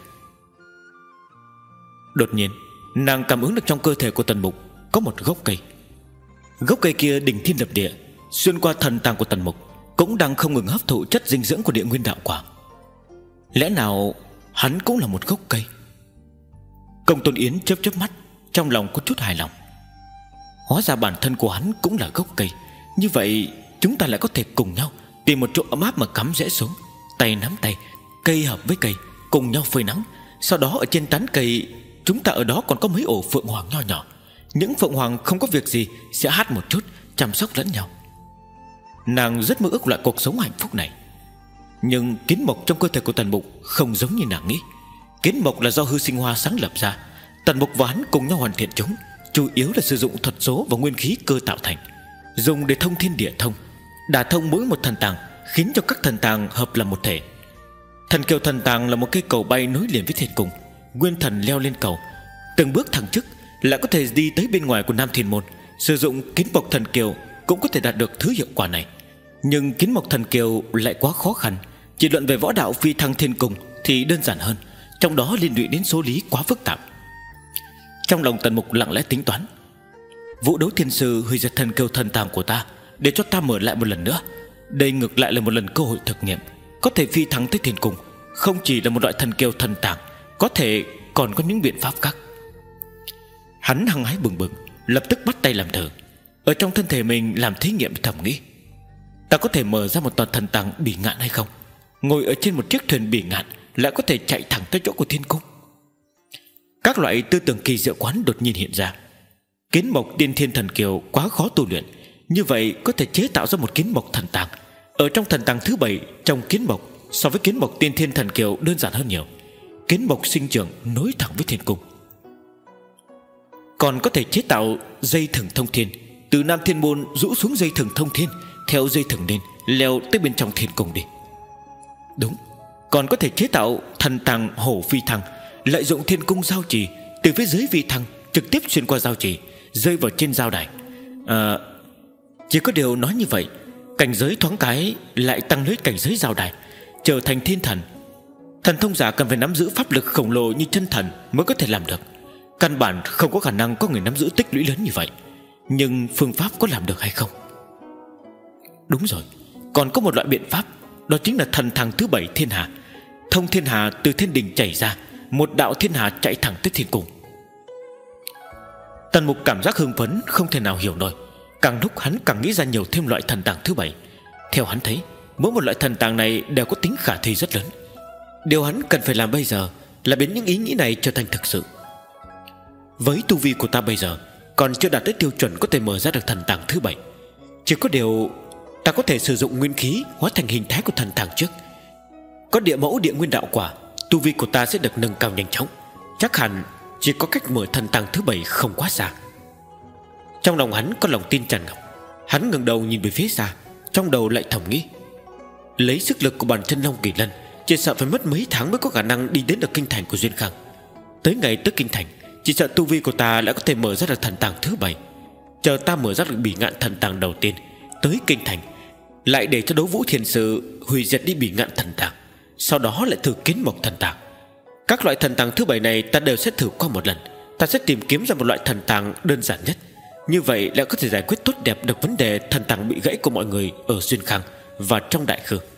Đột nhiên nàng cảm ứng được trong cơ thể của Tần Mục có một gốc cây. Gốc cây kia đỉnh thiên lập địa, xuyên qua thần tàng của Tần Mục, cũng đang không ngừng hấp thụ chất dinh dưỡng của địa nguyên đạo quả. Lẽ nào hắn cũng là một gốc cây? Công Tôn Yến chớp chớp mắt, trong lòng có chút hài lòng. Hóa ra bản thân của hắn cũng là gốc cây. Như vậy chúng ta lại có thể cùng nhau tìm một chỗ ấm áp mà cắm rễ xuống, tay nắm tay, cây hợp với cây, cùng nhau phơi nắng. Sau đó ở trên tán cây, chúng ta ở đó còn có mấy ổ phượng hoàng nho nhỏ. Những phượng hoàng không có việc gì sẽ hát một chút, chăm sóc lẫn nhau. Nàng rất mơ ước loại cuộc sống hạnh phúc này. Nhưng kiến mộc trong cơ thể của Tần Mục không giống như nàng nghĩ. Kiến mộc là do hư sinh hoa sáng lập ra. Tần Mục và hắn cùng nhau hoàn thiện chúng, chủ yếu là sử dụng thuật số và nguyên khí cơ tạo thành, dùng để thông thiên địa thông, đả thông mỗi một thần tàng, khiến cho các thần tàng hợp làm một thể. Thần kiều thần tàng là một cây cầu bay nối liền với thiên cung. Nguyên thần leo lên cầu, từng bước thăng chức, lại có thể đi tới bên ngoài của Nam Thiên Môn. Sử dụng kiến mộc thần kiều cũng có thể đạt được thứ hiệu quả này. Nhưng kiến mộc thần kiều lại quá khó khăn. Chỉ luận về võ đạo phi thăng thiên cung thì đơn giản hơn, trong đó liên lụy đến số lý quá phức tạp. Trong lòng Tần Mục lặng lẽ tính toán. Vũ Đấu Thiên Sư hủy diệt thần kiều thần tàng của ta, để cho ta mở lại một lần nữa. Đây ngược lại là một lần cơ hội thực nghiệm, có thể phi thăng tới thiên cung. Không chỉ là một loại thần kiều thần tàng, có thể còn có những biện pháp khác. Hắn hăng hái bừng bừng, lập tức bắt tay làm thử. Ở trong thân thể mình làm thí nghiệm, thầm nghĩ, ta có thể mở ra một tòa thần tàng bỉ ngạn hay không? Ngồi ở trên một chiếc thuyền bỉ ngạn, lại có thể chạy thẳng tới chỗ của thiên cung. Các loại tư tưởng kỳ diệu quán đột nhiên hiện ra. Kiến mộc tiên thiên thần kiều quá khó tu luyện, như vậy có thể chế tạo ra một kiến mộc thần tàng. Ở trong thần tàng thứ bảy, trong kiến mộc so với kiến mộc tiên thiên thần kiều đơn giản hơn nhiều. Kiến mộc sinh trưởng nối thẳng với thiên cung. Còn có thể chế tạo dây thừng thông thiên, từ Nam Thiên Môn rũ xuống dây thừng thông thiên, theo dây thừng lên leo tới bên trong thiên cung đi. Đúng, còn có thể chế tạo thần tàng hổ phi thăng, lợi dụng thiên cung giao trì, từ phía dưới vi thăng trực tiếp xuyên qua giao trì, rơi vào trên giao đài. À, chỉ có điều nói như vậy, cảnh giới thoáng cái lại tăng lên cảnh giới giao đài, trở thành thiên thần. Thần thông giả cần phải nắm giữ pháp lực khổng lồ như chân thần mới có thể làm được. Căn bản không có khả năng có người nắm giữ tích lũy lớn như vậy. Nhưng phương pháp có làm được hay không? Đúng rồi, còn có một loại biện pháp, đó chính là thần thằng thứ bảy thiên hà. Thông thiên hà từ thiên đình chảy ra, một đạo thiên hà chạy thẳng tới thiên cung. Tần Mục cảm giác hưng phấn không thể nào hiểu nổi. Càng lúc hắn càng nghĩ ra nhiều thêm loại thần tàng thứ bảy. Theo hắn thấy, mỗi một loại thần tàng này đều có tính khả thi rất lớn. Điều hắn cần phải làm bây giờ là biến những ý nghĩ này trở thành thực sự. Với tu vi của ta bây giờ còn chưa đạt tới tiêu chuẩn có thể mở ra được thần tàng thứ bảy. Chỉ có điều ta có thể sử dụng nguyên khí hóa thành hình thái của thần tàng trước. Có địa mẫu địa nguyên đạo quả, tu vi của ta sẽ được nâng cao nhanh chóng. Chắc hẳn chỉ có cách mở thần tàng thứ bảy không quá xa. Trong lòng hắn có lòng tin tràn ngập. Hắn ngẩng đầu nhìn về phía xa, trong đầu lại thầm nghĩ, lấy sức lực của bản chân Long Kỳ Lân, chỉ sợ phải mất mấy tháng mới có khả năng đi đến được kinh thành của Duyên Khang. Tới ngày tới kinh thành, chỉ sợ tu vi của ta lại có thể mở ra được thần tàng thứ bảy. Chờ ta mở ra được bỉ ngạn thần tàng đầu tiên, tới kinh thành, lại để cho Đấu Vũ Thiên Sư hủy diệt đi Bỉ Ngạn Thần Tàng, sau đó lại thử Kiến Mộc Thần Tàng. Các loại thần tàng thứ bảy này ta đều sẽ thử qua một lần. Ta sẽ tìm kiếm ra một loại thần tàng đơn giản nhất, như vậy lại có thể giải quyết tốt đẹp được vấn đề thần tàng bị gãy của mọi người ở Duyên Khang và trong Đại Khư.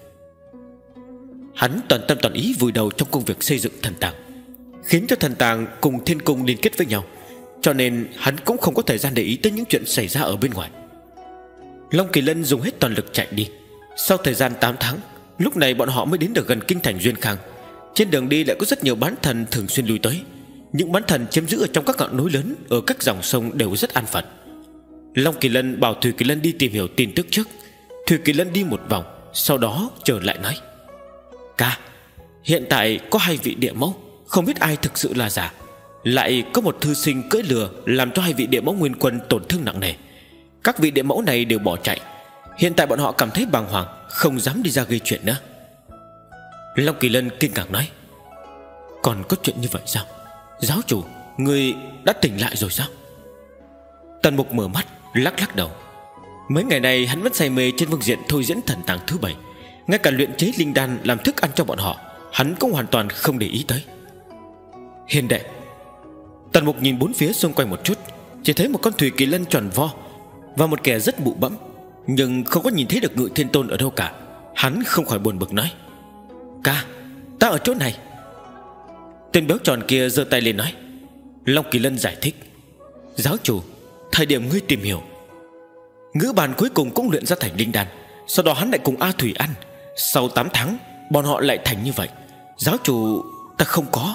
Hắn toàn tâm toàn ý vùi đầu trong công việc xây dựng thần tàng, khiến cho thần tàng cùng thiên cung liên kết với nhau, cho nên hắn cũng không có thời gian để ý tới những chuyện xảy ra ở bên ngoài. Long Kỳ Lân dùng hết toàn lực chạy đi. Sau thời gian tám tháng, lúc này bọn họ mới đến được gần kinh thành Duyên Khang. Trên đường đi lại có rất nhiều bán thần thường xuyên lui tới. Những bán thần chiếm giữ ở trong các ngọn núi lớn, ở các dòng sông đều rất an phận. Long Kỳ Lân bảo Thủy Kỳ Lân đi tìm hiểu tin tức trước. Thủy Kỳ Lân đi một vòng, sau đó trở lại nói: Ca, hiện tại có hai vị địa mẫu, không biết ai thực sự là giả. Lại có một thư sinh cưỡi lừa, làm cho hai vị địa mẫu nguyên quân tổn thương nặng nề. Các vị địa mẫu này đều bỏ chạy. Hiện tại bọn họ cảm thấy bàng hoàng, không dám đi ra gây chuyện nữa. Long Kỳ Lân kinh ngạc nói: Còn có chuyện như vậy sao? Giáo chủ, người đã tỉnh lại rồi sao? Tần Mục mở mắt, lắc lắc đầu. Mấy ngày này hắn vẫn say mê trên phương diện thôi diễn thần tàng thứ bảy. Ngay cả luyện chế linh đan làm thức ăn cho bọn họ, hắn cũng hoàn toàn không để ý tới. Hiền đệ. Tần Mục nhìn bốn phía xung quanh một chút, chỉ thấy một con Thủy Kỳ Lân tròn vo và một kẻ rất bụ bẫm, nhưng không có nhìn thấy được Ngự Thiên Tôn ở đâu cả. Hắn không khỏi buồn bực nói: Ca, ta ở chỗ này. Tên béo tròn kia giơ tay lên nói. Long Kỳ Lân giải thích: Giáo chủ, thời điểm ngươi tìm hiểu ngữ bàn cuối cùng cũng luyện ra thành linh đan, sau đó hắn lại cùng A Thủy ăn. Sau tám tháng bọn họ lại thành như vậy. Giáo chủ, ta không có.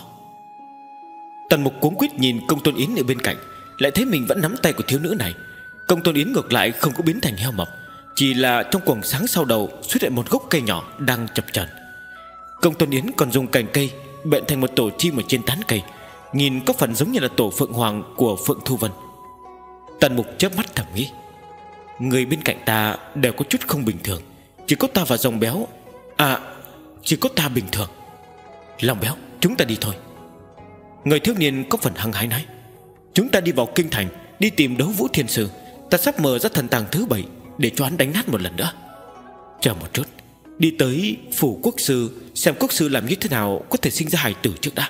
Tần Mục cuống quýt nhìn Công Tôn Yến ở bên cạnh, lại thấy mình vẫn nắm tay của thiếu nữ này. Công Tôn Yến ngược lại không có biến thành heo mập, chỉ là trong quầng sáng sau đầu xuất hiện một gốc cây nhỏ đang chập chờn. Công Tôn Yến còn dùng cành cây bện thành một tổ chim ở trên tán cây, nhìn có phần giống như là tổ Phượng Hoàng của Phượng Thu Vân. Tần Mục chớp mắt thầm nghĩ: người bên cạnh ta đều có chút không bình thường, chỉ có ta và Rồng Béo. À, chỉ có ta bình thường. Long Béo, chúng ta đi thôi. Người thiếu niên có phần hăng hái nói: Chúng ta đi vào kinh thành, đi tìm Đấu Vũ Thiên Sư. Ta sắp mở ra thần tàng thứ bảy để cho hắn đánh nát một lần nữa. Chờ một chút, đi tới phủ quốc sư, xem quốc sư làm như thế nào có thể sinh ra hài tử trước đã.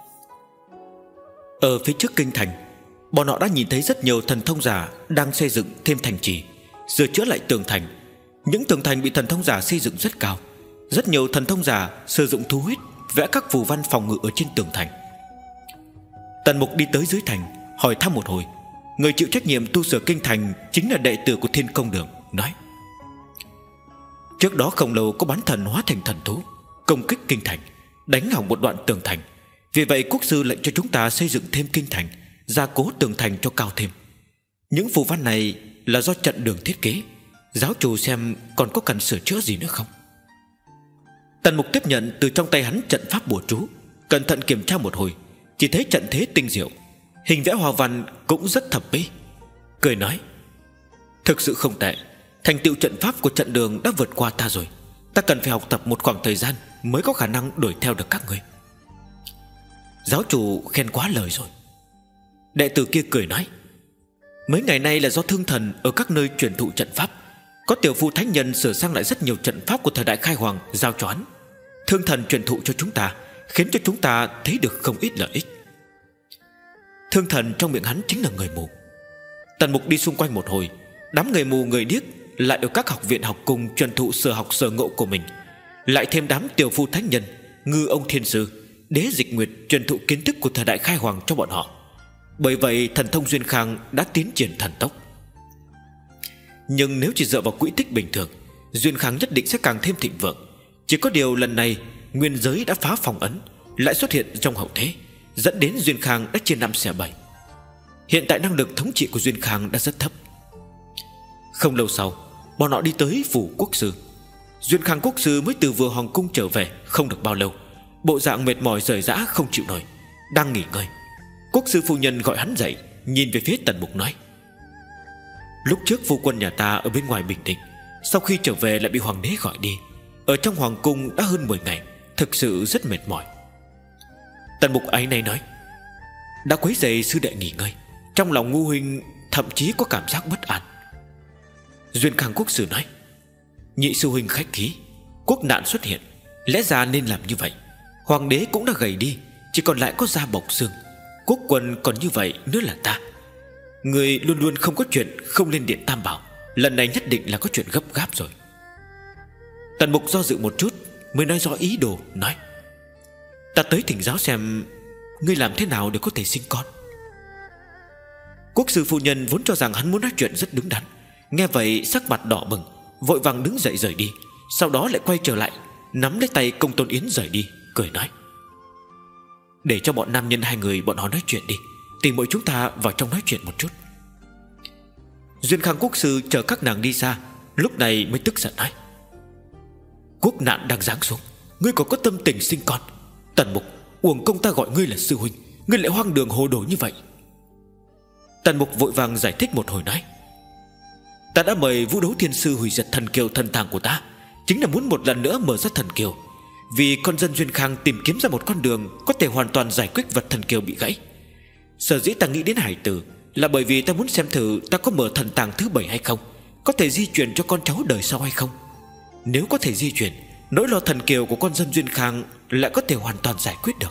Ở phía trước kinh thành, bọn họ đã nhìn thấy rất nhiều thần thông giả đang xây dựng thêm thành trì, sửa chữa lại tường thành. Những tường thành bị thần thông giả xây dựng rất cao. Rất nhiều thần thông giả sử dụng thú huyết vẽ các phù văn phòng ngự ở trên tường thành. Tần Mục đi tới dưới thành, hỏi thăm một hồi. Người chịu trách nhiệm tu sửa kinh thành chính là đệ tử của Thiên Công Đường, nói: Trước đó không lâu có bán thần hóa thành thần thú, công kích kinh thành, đánh hỏng một đoạn tường thành. Vì vậy quốc sư lệnh cho chúng ta xây dựng thêm kinh thành, gia cố tường thành cho cao thêm. Những phù văn này là do trận đường thiết kế. Giáo chủ xem còn có cần sửa chữa gì nữa không? Tần Mục tiếp nhận từ trong tay hắn trận pháp bùa chú, cẩn thận kiểm tra một hồi, chỉ thấy trận thế tinh diệu, hình vẽ hoa văn cũng rất thẩm mỹ. Cười nói: Thực sự không tệ. Thành tựu trận pháp của trận đường đã vượt qua ta rồi. Ta cần phải học tập một khoảng thời gian mới có khả năng đuổi theo được các người. Giáo chủ khen quá lời rồi. Đệ tử kia cười nói: Mấy ngày nay là do thương thần ở các nơi truyền thụ trận pháp, có tiểu phu thánh nhân sửa sang lại rất nhiều trận pháp của thời đại khai hoàng giao cho hắn. Thương thần truyền thụ cho chúng ta, khiến cho chúng ta thấy được không ít lợi ích. Thương thần trong miệng hắn chính là người mù. Tần Mục đi xung quanh một hồi, đám người mù người điếc lại ở các học viện học cùng truyền thụ sở học sở ngộ của mình, lại thêm đám tiểu phu thánh nhân, ngư ông thiên sư, đế dịch nguyệt truyền thụ kiến thức của thời đại khai hoàng cho bọn họ. Bởi vậy thần thông Duyên Khang đã tiến triển thần tốc. Nhưng nếu chỉ dựa vào quỹ tích bình thường, Duyên Khang nhất định sẽ càng thêm thịnh vượng. Chỉ có điều lần này nguyên giới đã phá phòng ấn, lại xuất hiện trong hậu thế, dẫn đến Duyên Khang đã chia năm xẻ bảy. Hiện tại năng lực thống trị của Duyên Khang đã rất thấp. Không lâu sau, bọn họ đi tới phủ quốc sư. Duyên Khang quốc sư mới từ vừa hoàng cung trở về không được bao lâu, bộ dạng mệt mỏi rời rã không chịu nổi, đang nghỉ ngơi. Quốc sư phu nhân gọi hắn dậy, nhìn về phía Tần Mục nói: Lúc trước phu quân nhà ta ở bên ngoài bình định, sau khi trở về lại bị hoàng đế gọi đi. Ở trong hoàng cung đã hơn mười ngày, thực sự rất mệt mỏi. Tần Mục áy náy nói: Đã quấy rầy sư đệ nghỉ ngơi, trong lòng ngu huynh thậm chí có cảm giác bất an. Duyên Khang quốc sư nói: Nhị sư huynh khách khí, quốc nạn xuất hiện, lẽ ra nên làm như vậy. Hoàng đế cũng đã gầy đi, chỉ còn lại có da bọc xương. Quốc quân còn như vậy nữa là ta. Người luôn luôn không có chuyện không lên điện Tam Bảo, lần này nhất định là có chuyện gấp gáp rồi. Tần Mục do dự một chút mới nói rõ ý đồ, nói: ta tới thỉnh giáo xem ngươi làm thế nào để có thể sinh con. Quốc sư phu nhân vốn cho rằng hắn muốn nói chuyện rất đứng đắn, nghe vậy sắc mặt đỏ bừng, vội vàng đứng dậy rời đi. Sau đó lại quay trở lại, nắm lấy tay Công Tôn Yến rời đi, cười nói: để cho bọn nam nhân hai người bọn họ nói chuyện đi, tìm mỗi chúng ta vào trong nói chuyện một chút. Duyên Khang quốc sư chờ các nàng đi xa, lúc này mới tức giận nói: quốc nạn đang giáng xuống, ngươi còn có tâm tình sinh con? Tần Mục, uổng công ta gọi ngươi là sư huynh, ngươi lại hoang đường hồ đồ như vậy. Tần Mục vội vàng giải thích một hồi nói: ta đã mời Vũ Đấu Thiên Sư hủy diệt thần kiều thần tàng của ta, chính là muốn một lần nữa mở ra thần kiều, vì con dân Duyên Khang tìm kiếm ra một con đường có thể hoàn toàn giải quyết vật thần kiều bị gãy. Sở dĩ ta nghĩ đến hải tử là bởi vì ta muốn xem thử ta có mở thần tàng thứ bảy hay không, có thể di chuyển cho con cháu đời sau hay không. Nếu có thể di chuyển, nỗi lo thần kiều của con dân Duyên Khang lại có thể hoàn toàn giải quyết được.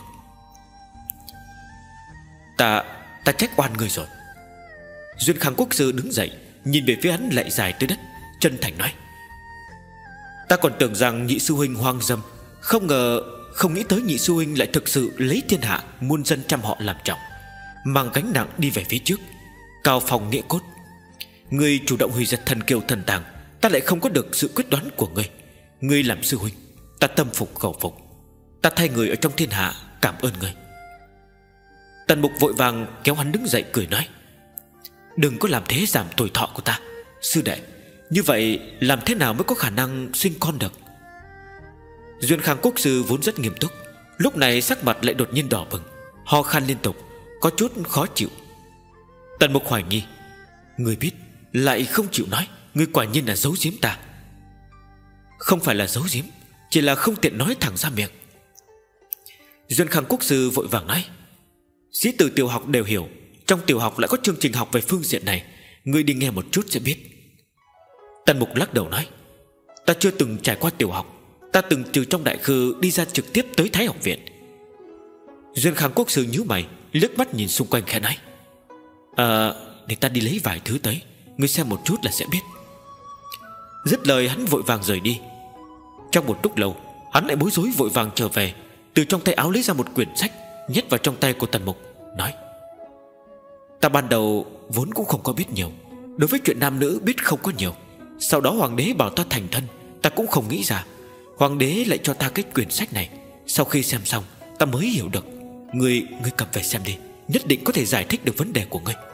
Ta Ta trách oan người rồi. Duyên Khang quốc sư đứng dậy, nhìn về phía hắn lạy dài tới đất, chân thành nói: ta còn tưởng rằng nhị sư huynh hoang dâm, không ngờ không nghĩ tới nhị sư huynh lại thực sự lấy thiên hạ muôn dân trăm họ làm trọng, mang gánh nặng đi về phía trước, cao phong nghĩa cốt. Ngươi chủ động hủy diệt thần kiều thần tàng, ta lại không có được sự quyết đoán của ngươi. Ngươi làm sư huynh, ta tâm phục khẩu phục, ta thay người ở trong thiên hạ cảm ơn ngươi. Tần Mục vội vàng kéo hắn đứng dậy cười nói: đừng có làm thế giảm tuổi thọ của ta. Sư đệ, như vậy làm thế nào mới có khả năng sinh con được? Duyên Khang quốc sư vốn rất nghiêm túc, lúc này sắc mặt lại đột nhiên đỏ bừng, ho khan liên tục, có chút khó chịu. Tần Mục hoài nghi: ngươi biết lại không chịu nói, ngươi quả nhiên là giấu giếm ta. Không phải là giấu giếm, chỉ là không tiện nói thẳng ra miệng. Duyên Khang quốc sư vội vàng nói: sĩ tử tiểu học đều hiểu, trong tiểu học lại có chương trình học về phương diện này, ngươi đi nghe một chút sẽ biết. Tần Mục lắc đầu nói: ta chưa từng trải qua tiểu học, ta từng từ trong đại khư đi ra trực tiếp tới Thái học viện. Duyên Khang quốc sư nhíu mày, liếc mắt nhìn xung quanh khẽ nói: À, để ta đi lấy vài thứ tới, ngươi xem một chút là sẽ biết. Dứt lời hắn vội vàng rời đi. Trong một lúc lâu, hắn lại bối rối vội vàng trở về, từ trong tay áo lấy ra một quyển sách, nhét vào trong tay của Tần Mục, nói: ta ban đầu vốn cũng không có biết nhiều, đối với chuyện nam nữ biết không có nhiều. Sau đó hoàng đế bảo ta thành thân, ta cũng không nghĩ ra hoàng đế lại cho ta cái quyển sách này. Sau khi xem xong, ta mới hiểu được. Ngươi, ngươi cầm về xem đi, nhất định có thể giải thích được vấn đề của ngươi.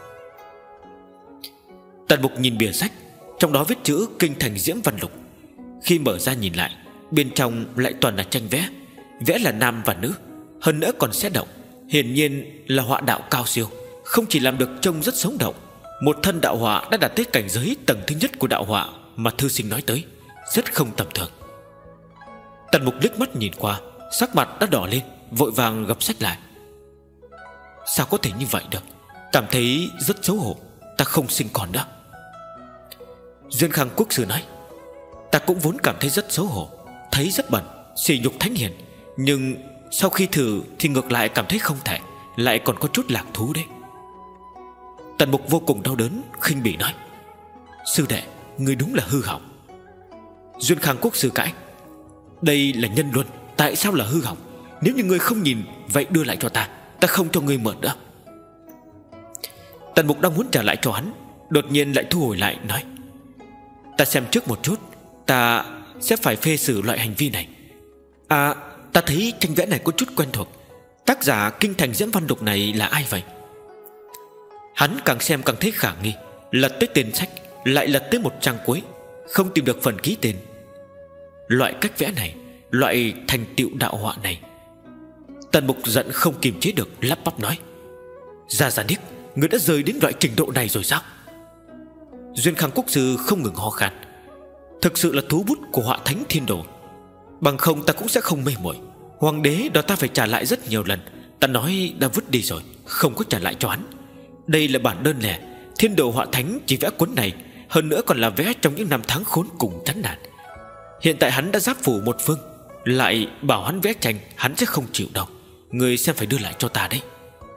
Tần Mục nhìn bìa sách, trong đó viết chữ Kinh Thành Diễm Văn Lục. Khi mở ra nhìn lại, bên trong lại toàn là tranh vẽ, vẽ là nam và nữ, hơn nữa còn sẽ động. Hiển nhiên là họa đạo cao siêu, không chỉ làm được trông rất sống động, một thân đạo họa đã đạt tới cảnh giới tầng thứ nhất của đạo họa mà thư sinh nói tới, rất không tầm thường. Tần Mục liếc mắt nhìn qua, sắc mặt đã đỏ lên, vội vàng gập sách lại. Sao có thể như vậy được? Cảm thấy rất xấu hổ, ta không sinh con nữa. Duyên Khang quốc sư nói: ta cũng vốn cảm thấy rất xấu hổ, thấy rất bẩn, sỉ nhục thánh hiền, nhưng sau khi thử thì ngược lại cảm thấy không thể, lại còn có chút lạc thú đấy. Tần Mục vô cùng đau đớn, khinh bỉ nói: sư đệ, ngươi đúng là hư hỏng. Duyên Khang quốc sư cãi: đây là nhân luân, tại sao là hư hỏng? Nếu như ngươi không nhìn, vậy đưa lại cho ta, ta không cho ngươi mượn nữa. Tần Mục đang muốn trả lại cho hắn, đột nhiên lại thu hồi lại, nói: ta xem trước một chút, ta sẽ phải phê xử loại hành vi này. À, ta thấy tranh vẽ này có chút quen thuộc, tác giả Kinh Thành Diễm Văn Lục này là ai vậy? Hắn càng xem càng thấy khả nghi, lật tới tên sách, lại lật tới một trang cuối, không tìm được phần ký tên. Loại cách vẽ này, loại thành tựu đạo họa này. Tần Mục giận không kiềm chế được, lắp bắp nói: Gia Gia Nick, người đã rơi đến loại trình độ này rồi sao? Duyên Khang quốc sư không ngừng ho khan: thực sự là thú bút của họa thánh thiên đồ, bằng không ta cũng sẽ không mê muội. Hoàng đế đó ta phải trả lại rất nhiều lần, ta nói đã vứt đi rồi, không có trả lại cho hắn. Đây là bản đơn lẻ, thiên đồ họa thánh chỉ vẽ cuốn này, hơn nữa còn là vẽ trong những năm tháng khốn cùng chán nản. Hiện tại hắn đã giáp phủ một phương, lại bảo hắn vẽ tranh, hắn sẽ không chịu đâu. Người xem phải đưa lại cho ta đấy.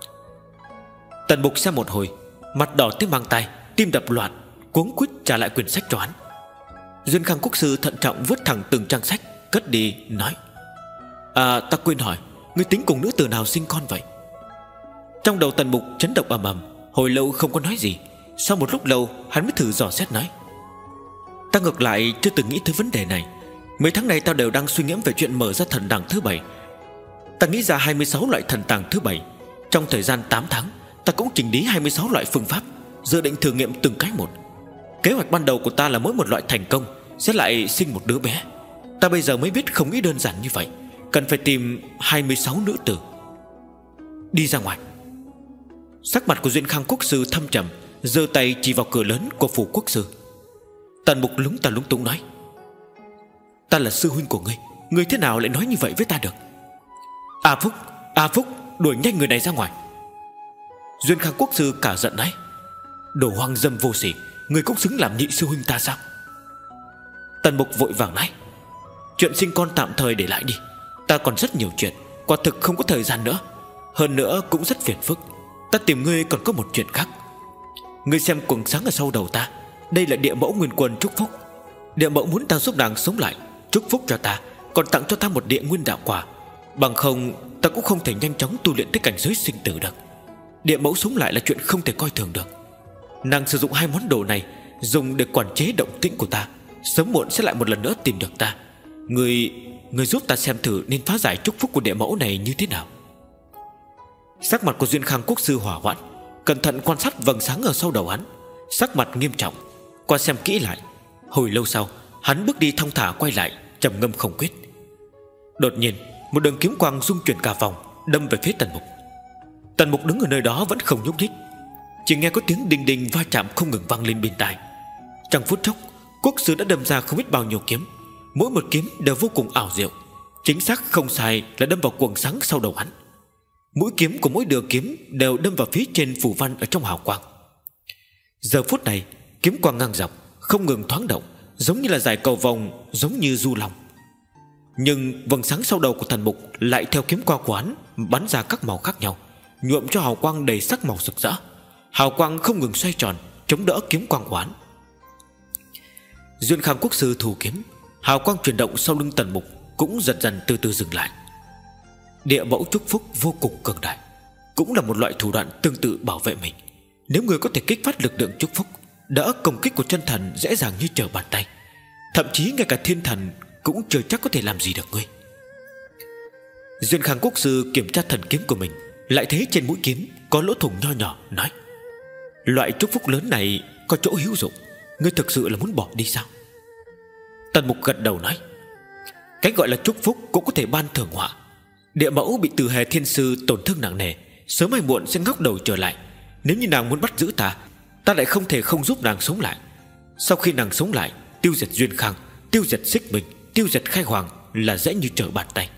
Tần Mục xem một hồi, mặt đỏ tới mang tai, tim đập loạn, cuống quýt trả lại quyển sách cho hắn. Duyên Khang Quốc sư thận trọng vuốt thẳng từng trang sách, cất đi nói: À ta quên hỏi, ngươi tính cùng nữ tử nào sinh con vậy? Trong đầu Tần Mục chấn động ầm ầm, hồi lâu không có nói gì. Sau một lúc lâu hắn mới thử dò xét nói: Ta ngược lại chưa từng nghĩ tới vấn đề này. Mấy tháng nay tao đều đang suy ngẫm về chuyện mở ra thần đằng thứ bảy. Ta nghĩ ra hai mươi sáu loại thần tàng thứ bảy. Trong thời gian tám tháng, ta cũng chỉnh lý hai mươi sáu loại phương pháp, dự định thử nghiệm từng cái một. Kế hoạch ban đầu của ta là mỗi một loại thành công sẽ lại sinh một đứa bé. Ta bây giờ mới biết không nghĩ đơn giản như vậy, cần phải tìm hai mươi sáu nữ tử. Đi ra ngoài. Sắc mặt của Duyên Khang Quốc sư thâm trầm, giơ tay chỉ vào cửa lớn của phủ quốc sư. Tần Mục lúng ta lúng túng nói: Ta là sư huynh của ngươi, ngươi thế nào lại nói như vậy với ta được? A Phúc, A Phúc, đuổi nhanh người này ra ngoài. Duyên Khang Quốc sư cả giận nói: Đồ hoang dâm vô sỉ, ngươi cũng xứng làm nhị sư huynh ta sao? Tần Mục vội vàng nói: Chuyện sinh con tạm thời để lại đi, ta còn rất nhiều chuyện, quả thực không có thời gian nữa. Hơn nữa cũng rất phiền phức. Ta tìm ngươi còn có một chuyện khác. Ngươi xem quầng sáng ở sau đầu ta, đây là địa mẫu nguyên quân chúc phúc. Địa mẫu muốn ta giúp nàng sống lại, chúc phúc cho ta, còn tặng cho ta một địa nguyên đạo quả. Bằng không ta cũng không thể nhanh chóng tu luyện tới cảnh giới sinh tử được. Địa mẫu sống lại là chuyện không thể coi thường được. Nàng sử dụng hai món đồ này, dùng để quản chế động tĩnh của ta, sớm muộn sẽ lại một lần nữa tìm được ta. Ngươi, ngươi giúp ta xem thử nên phá giải chúc phúc của địa mẫu này như thế nào. Sắc mặt của Duyên Khang Quốc sư hỏa hoãn, cẩn thận quan sát vầng sáng ở sau đầu hắn, sắc mặt nghiêm trọng. Qua xem kỹ lại, hồi lâu sau hắn bước đi thong thả quay lại, trầm ngâm không quyết. Đột nhiên một đường kiếm quang rung chuyển cả vòng, đâm về phía Tần Mục. Tần Mục đứng ở nơi đó vẫn không nhúc nhích, chỉ nghe có tiếng đinh đinh va chạm không ngừng vang lên bên tai. Trong phút chốc, quốc sư đã đâm ra không biết bao nhiêu kiếm, mỗi một kiếm đều vô cùng ảo diệu, chính xác không sai là đâm vào quầng sáng sau đầu hắn. Mũi kiếm của mỗi đường kiếm đều đâm vào phía trên phù văn ở trong hào quang. Giờ phút này, kiếm quang ngang dọc không ngừng thoáng động, giống như là dải cầu vòng, giống như du long. Nhưng vầng sáng sau đầu của Tần Mục lại theo kiếm quang của hắn bắn ra các màu khác nhau, nhuộm cho hào quang đầy sắc màu rực rỡ. Hào quang không ngừng xoay tròn, chống đỡ kiếm quang của hắn. Duyên Khang Quốc sư thủ kiếm, hào quang chuyển động sau lưng Tần Mục cũng dần dần từ từ dừng lại. Địa mẫu chúc phúc vô cùng cường đại, cũng là một loại thủ đoạn tương tự bảo vệ mình. Nếu người có thể kích phát lực lượng chúc phúc, đỡ công kích của chân thần dễ dàng như trở bàn tay. Thậm chí ngay cả thiên thần cũng chưa chắc có thể làm gì được ngươi. Duyên Khang Quốc sư kiểm tra thần kiếm của mình, lại thấy trên mũi kiếm có lỗ thủng nho nhỏ, nói: Loại chúc phúc lớn này có chỗ hữu dụng, ngươi thực sự là muốn bỏ đi sao? Tần Mục gật đầu nói: Cái gọi là chúc phúc cũng có thể ban thưởng họa. Địa mẫu bị Từ Hề thiên sư tổn thương nặng nề, sớm hay muộn sẽ ngóc đầu trở lại. Nếu như nàng muốn bắt giữ ta, ta lại không thể không giúp nàng sống lại. Sau khi nàng sống lại, tiêu diệt Duyên Khang, tiêu diệt Xích Bình, tiêu diệt Khai Hoàng là dễ như trở bàn tay.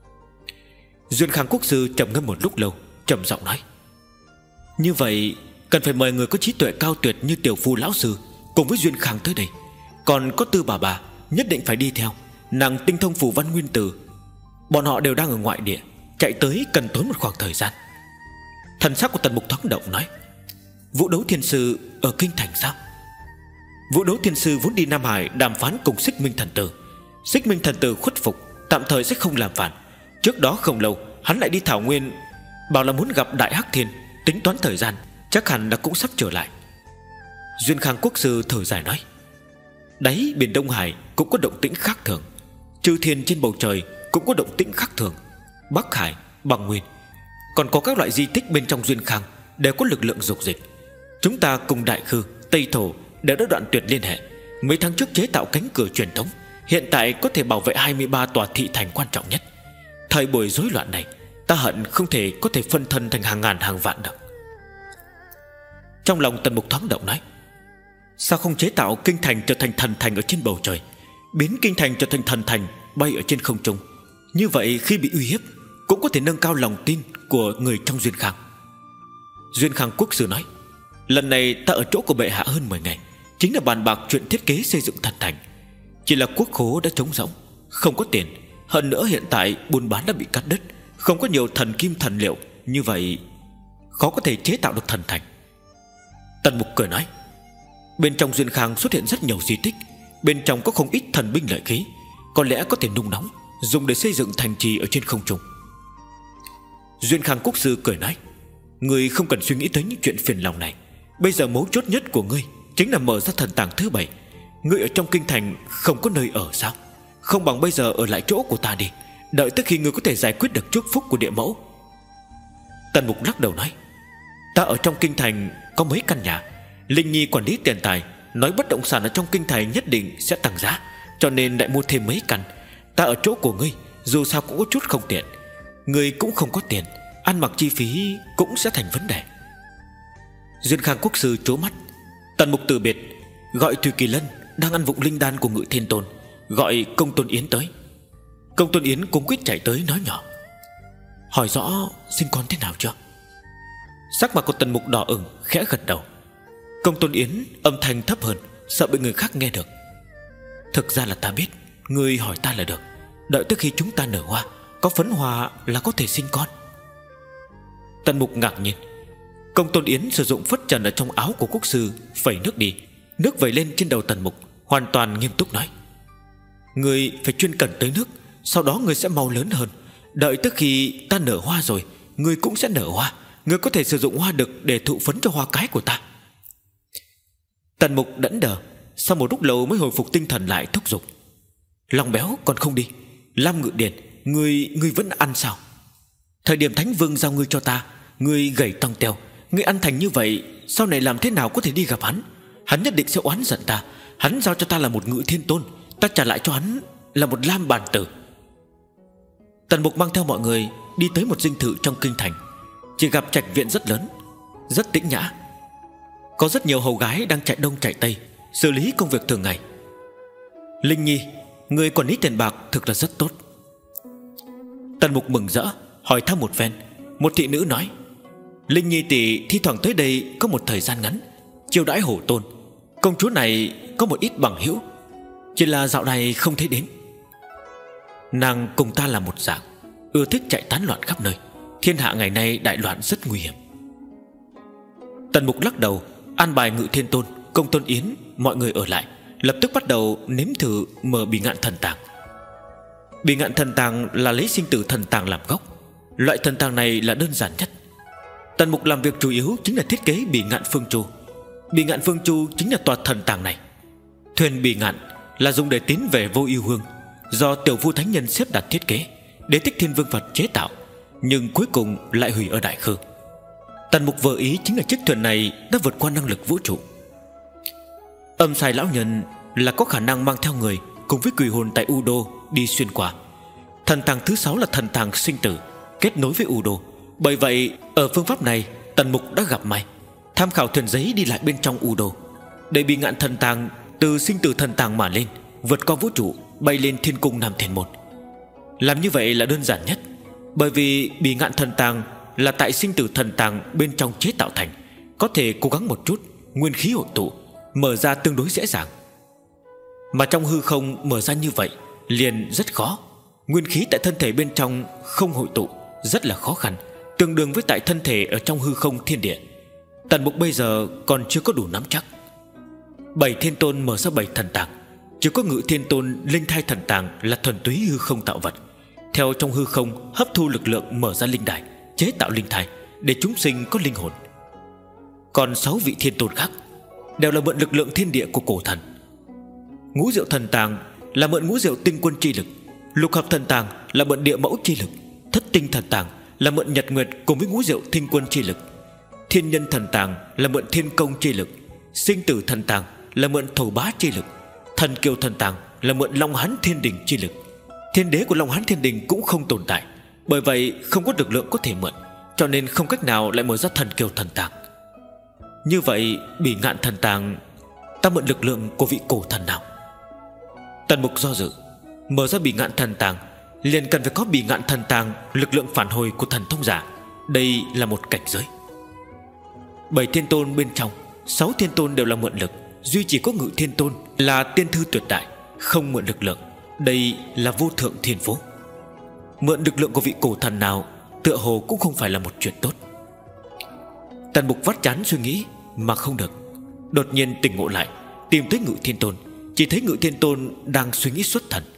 Duyên Khang Quốc sư trầm ngâm một lúc lâu, trầm giọng nói: Như vậy cần phải mời người có trí tuệ cao tuyệt như Tiểu Phu lão sư cùng với Duyên Khang tới đây. Còn có Tư bà bà nhất định phải đi theo, nàng tinh thông phù văn nguyên tử. Bọn họ đều đang ở ngoại địa, chạy tới cần tốn một khoảng thời gian. Thần sắc của Tần Mục thoáng động, nói: Vũ Đấu Thiên sư ở kinh thành sao? Vũ Đấu Thiên sư vốn đi Nam Hải đàm phán cùng Xích Minh thần tử. Xích Minh thần tử khuất phục, tạm thời sẽ không làm phản. Trước đó không lâu hắn lại đi Thảo Nguyên, bảo là muốn gặp Đại Hắc Thiên. Tính toán thời gian, chắc hẳn là cũng sắp trở lại. Duyên Khang Quốc sư thở dài nói: Đáy biển Đông Hải cũng có động tĩnh khác thường, chư thiên trên bầu trời cũng có động tĩnh khác thường. Bắc Hải, Bằng Nguyên, còn có các loại di tích bên trong Duyên Khang đều có lực lượng dục dịch. Chúng ta cùng Đại Khư, Tây Thổ đều đã đoạn tuyệt liên hệ. Mấy tháng trước chế tạo cánh cửa truyền thống, hiện tại có thể bảo vệ hai mươi ba tòa thị thành quan trọng nhất. Thời buổi rối loạn này, ta hận không thể có thể phân thân thành hàng ngàn hàng vạn được. Trong lòng Tần Mục thoáng động, nói: Sao không chế tạo kinh thành trở thành thần thành ở trên bầu trời, biến kinh thành trở thành thần thành bay ở trên không trung? Như vậy khi bị uy hiếp cũng có thể nâng cao lòng tin của người trong Duyên Khang. Duyên Khang Quốc sư nói: Lần này ta ở chỗ của bệ hạ hơn mười ngày, chính là bàn bạc chuyện thiết kế xây dựng thần thành. Chỉ là quốc khố đã trống rỗng, không có tiền. Hơn nữa hiện tại buôn bán đã bị cắt đứt, không có nhiều thần kim thần liệu, như vậy khó có thể chế tạo được thần thành. Tần Mục cười nói, bên trong Duyên Khang xuất hiện rất nhiều di tích, bên trong có không ít thần binh lợi khí, có lẽ có thể nung nóng dùng để xây dựng thành trì ở trên không trung. Duyên Khang Quốc sư cười nói, ngươi không cần suy nghĩ tới những chuyện phiền lòng này. Bây giờ mấu chốt nhất của ngươi chính là mở ra thần tàng thứ bảy. Ngươi ở trong kinh thành không có nơi ở sao? Không bằng bây giờ ở lại chỗ của ta đi, đợi tới khi ngươi có thể giải quyết được chúc phúc của địa mẫu. Tần Mục lắc đầu nói, ta ở trong kinh thành có mấy căn nhà, Linh Nhi quản lý tiền tài, nói bất động sản ở trong kinh thành nhất định sẽ tăng giá, cho nên lại mua thêm mấy căn. Ta ở chỗ của ngươi dù sao cũng có chút không tiện, ngươi cũng không có tiền, ăn mặc chi phí cũng sẽ thành vấn đề. Duyên Khang Quốc sư trố mắt. Tần Mục từ biệt, gọi Thùy Kỳ Lân đang ăn vụng linh đan của Ngự Thiên Tôn, gọi Công Tôn Yến tới. Công Tôn Yến cũng quyết chạy tới nói nhỏ, hỏi rõ sinh con thế nào chưa? Sắc mặt của Tần Mục đỏ ửng, khẽ gật đầu. Công Tôn Yến âm thanh thấp hơn, sợ bị người khác nghe được. Thực ra là ta biết, ngươi hỏi ta là được. Đợi tới khi chúng ta nở hoa, có phấn hoa là có thể sinh con. Tần Mục ngạc nhiên. Công Tôn Yến sử dụng phất trần ở trong áo của quốc sư phẩy nước đi, nước vẩy lên trên đầu Tần Mục, hoàn toàn nghiêm túc nói, ngươi phải chuyên cần tới nước, sau đó ngươi sẽ mau lớn hơn. Đợi tới khi ta nở hoa rồi, ngươi cũng sẽ nở hoa. Ngươi có thể sử dụng hoa đực để thụ phấn cho hoa cái của ta. Tần Mục đẫn đờ, sau một lúc lâu mới hồi phục tinh thần lại, thúc giục, Long Béo còn không đi. Lam Ngự Điền, Ngươi ngươi vẫn ăn sao? Thời điểm Thánh Vương giao ngươi cho ta, ngươi gầy tông teo, ngươi ăn thành như vậy, sau này làm thế nào có thể đi gặp hắn? Hắn nhất định sẽ oán giận ta. Hắn giao cho ta là một Ngự Thiên Tôn, ta trả lại cho hắn là một Lam Bàn Tử. Tần Mục mang theo mọi người đi tới một dinh thự trong kinh thành. Chỉ gặp trạch viện rất lớn, rất tĩnh nhã. Có rất nhiều hầu gái đang chạy đông chạy tây, xử lý công việc thường ngày. Linh Nhi, người quản lý tiền bạc thực là rất tốt. Tần Mục mừng rỡ, hỏi thăm một phen. Một thị nữ nói, Linh Nhi tỷ thi thoảng tới đây có một thời gian ngắn, chiêu đãi hổ tôn. Công chúa này có một ít bằng hữu, chỉ là dạo này không thấy đến. Nàng cùng ta là một dạng, ưa thích chạy tán loạn khắp nơi. Thiên hạ ngày nay đại loạn rất nguy hiểm. Tần Mục lắc đầu, an bài Ngự Thiên Tôn, Công Tôn Yến mọi người ở lại, lập tức bắt đầu nếm thử mở Bì Ngạn Thần Tàng. Bì Ngạn Thần Tàng là lấy sinh tử thần tàng làm gốc. Loại thần tàng này là đơn giản nhất. Tần Mục làm việc chủ yếu chính là thiết kế Bì Ngạn Phương Chu. Bì Ngạn Phương Chu chính là tòa thần tàng này. Thuyền Bì Ngạn là dùng để tiến về Vô Ưu Hương, do Tiểu Vu Thánh Nhân xếp đặt thiết kế, Đế Thích Thiên Vương Phật chế tạo, nhưng cuối cùng lại hủy ở Đại Khư. Tần Mục vừa ý chính là chiếc thuyền này đã vượt qua năng lực vũ trụ. Âm Sai lão nhân là có khả năng mang theo người cùng với quỷ hồn tại U Đô đi xuyên qua. Thần tàng thứ sáu là thần tàng sinh tử, kết nối với U Đô. Bởi vậy ở phương pháp này Tần Mục đã gặp may, tham khảo thuyền giấy đi lại bên trong U Đô, để Bì Ngạn Thần Tàng từ sinh tử thần tàng mà lên, vượt qua vũ trụ, bay lên thiên cung Nam Thiên Môn. Làm như vậy là đơn giản nhất, bởi vì Bì Ngạn Thần Tàng là tại sinh tử thần tàng bên trong chế tạo thành, có thể cố gắng một chút, nguyên khí hội tụ, mở ra tương đối dễ dàng. Mà trong hư không mở ra như vậy liền rất khó. Nguyên khí tại thân thể bên trong không hội tụ rất là khó khăn, tương đương với tại thân thể ở trong hư không thiên địa. Tần Mục bây giờ còn chưa có đủ nắm chắc. Bảy thiên tôn mở ra bảy thần tàng, chỉ có Ngự Thiên Tôn linh thai thần tàng là thuần túy hư không tạo vật, theo trong hư không hấp thu lực lượng mở ra linh đài, chế tạo linh thai để chúng sinh có linh hồn. Còn sáu vị thiên tôn khác đều là mượn lực lượng thiên địa của cổ thần. Ngũ Diệu Thần Tàng là mượn ngũ diệu tinh quân chi lực, Lục Hợp Thần Tàng là mượn địa mẫu chi lực, Thất Tinh Thần Tàng là mượn nhật nguyệt cùng với ngũ diệu tinh quân chi lực, Thiên Nhân Thần Tàng là mượn thiên công chi lực, Sinh Tử Thần Tàng là mượn thổ bá chi lực, Thần Kiều Thần Tàng là mượn Long Hán Thiên Đình chi lực. Thiên đế của Long Hán Thiên Đình cũng không tồn tại, bởi vậy không có lực lượng có thể mượn, cho nên không cách nào lại mở ra Thần Kiều Thần Tàng. Như vậy Bì Ngạn Thần Tàng ta mượn lực lượng của vị cổ thần nào? Tần Mục do dự. Mở ra Bì Ngạn Thần Tàng liền cần phải có Bì Ngạn Thần Tàng lực lượng phản hồi của thần thông giả. Đây là một cảnh giới. Bảy thiên tôn bên trong, sáu thiên tôn đều là mượn lực, duy chỉ có Ngự Thiên Tôn là tiên thư tuyệt đại, Không mượn lực lượng, đây là vô thượng thiên phú. Mượn lực lượng của vị cổ thần nào tựa hồ cũng không phải là một chuyện tốt. Tần Mục vắt chán suy nghĩ mà không được. Đột nhiên tỉnh ngộ lại, tìm tới Ngự Thiên Tôn. Chỉ thấy Ngự Thiên Tôn đang suy nghĩ xuất thần.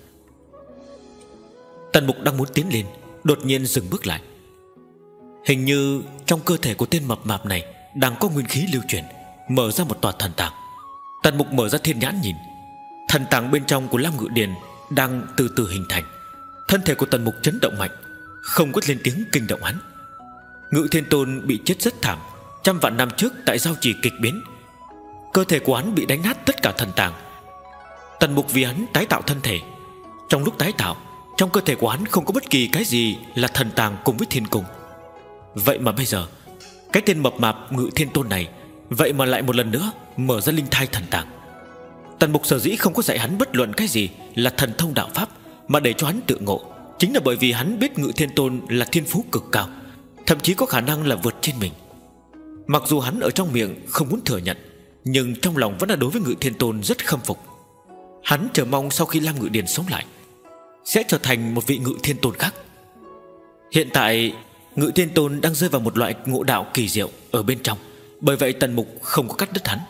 Tần Mục đang muốn tiến lên, đột nhiên dừng bước lại. Hình như trong cơ thể của tên mập mạp này đang có nguyên khí lưu chuyển, mở ra một tòa thần tàng. Tần Mục mở ra thiên nhãn nhìn. Thần tàng bên trong của Lam Ngự Điền đang từ từ hình thành. Thân thể của Tần Mục chấn động mạnh, không có lên tiếng kinh động hắn. Ngự Thiên Tôn bị chết rất thảm. Trăm vạn năm trước tại giao trì kịch biến, cơ thể của hắn bị đánh nát tất cả thần tàng. Tần Mục vì hắn tái tạo thân thể. Trong lúc tái tạo, trong cơ thể của hắn không có bất kỳ cái gì là thần tàng cùng với thiên cung. Vậy mà bây giờ cái tên mập mạp Ngự Thiên Tôn này vậy mà lại một lần nữa mở ra linh thai thần tàng. Tần Mục sở dĩ không có dạy hắn bất luận cái gì là thần thông đạo pháp, mà để cho hắn tự ngộ, chính là bởi vì hắn biết Ngự Thiên Tôn là thiên phú cực cao, thậm chí có khả năng là vượt trên mình. Mặc dù hắn ở trong miệng không muốn thừa nhận, nhưng trong lòng vẫn là đối với Ngự Thiên Tôn rất khâm phục. Hắn chờ mong sau khi Lam Ngự Điền sống lại sẽ trở thành một vị Ngự Thiên Tôn khác. Hiện tại Ngự Thiên Tôn đang rơi vào một loại ngộ đạo kỳ diệu ở bên trong, bởi vậy Tần Mục không có cắt đứt hắn.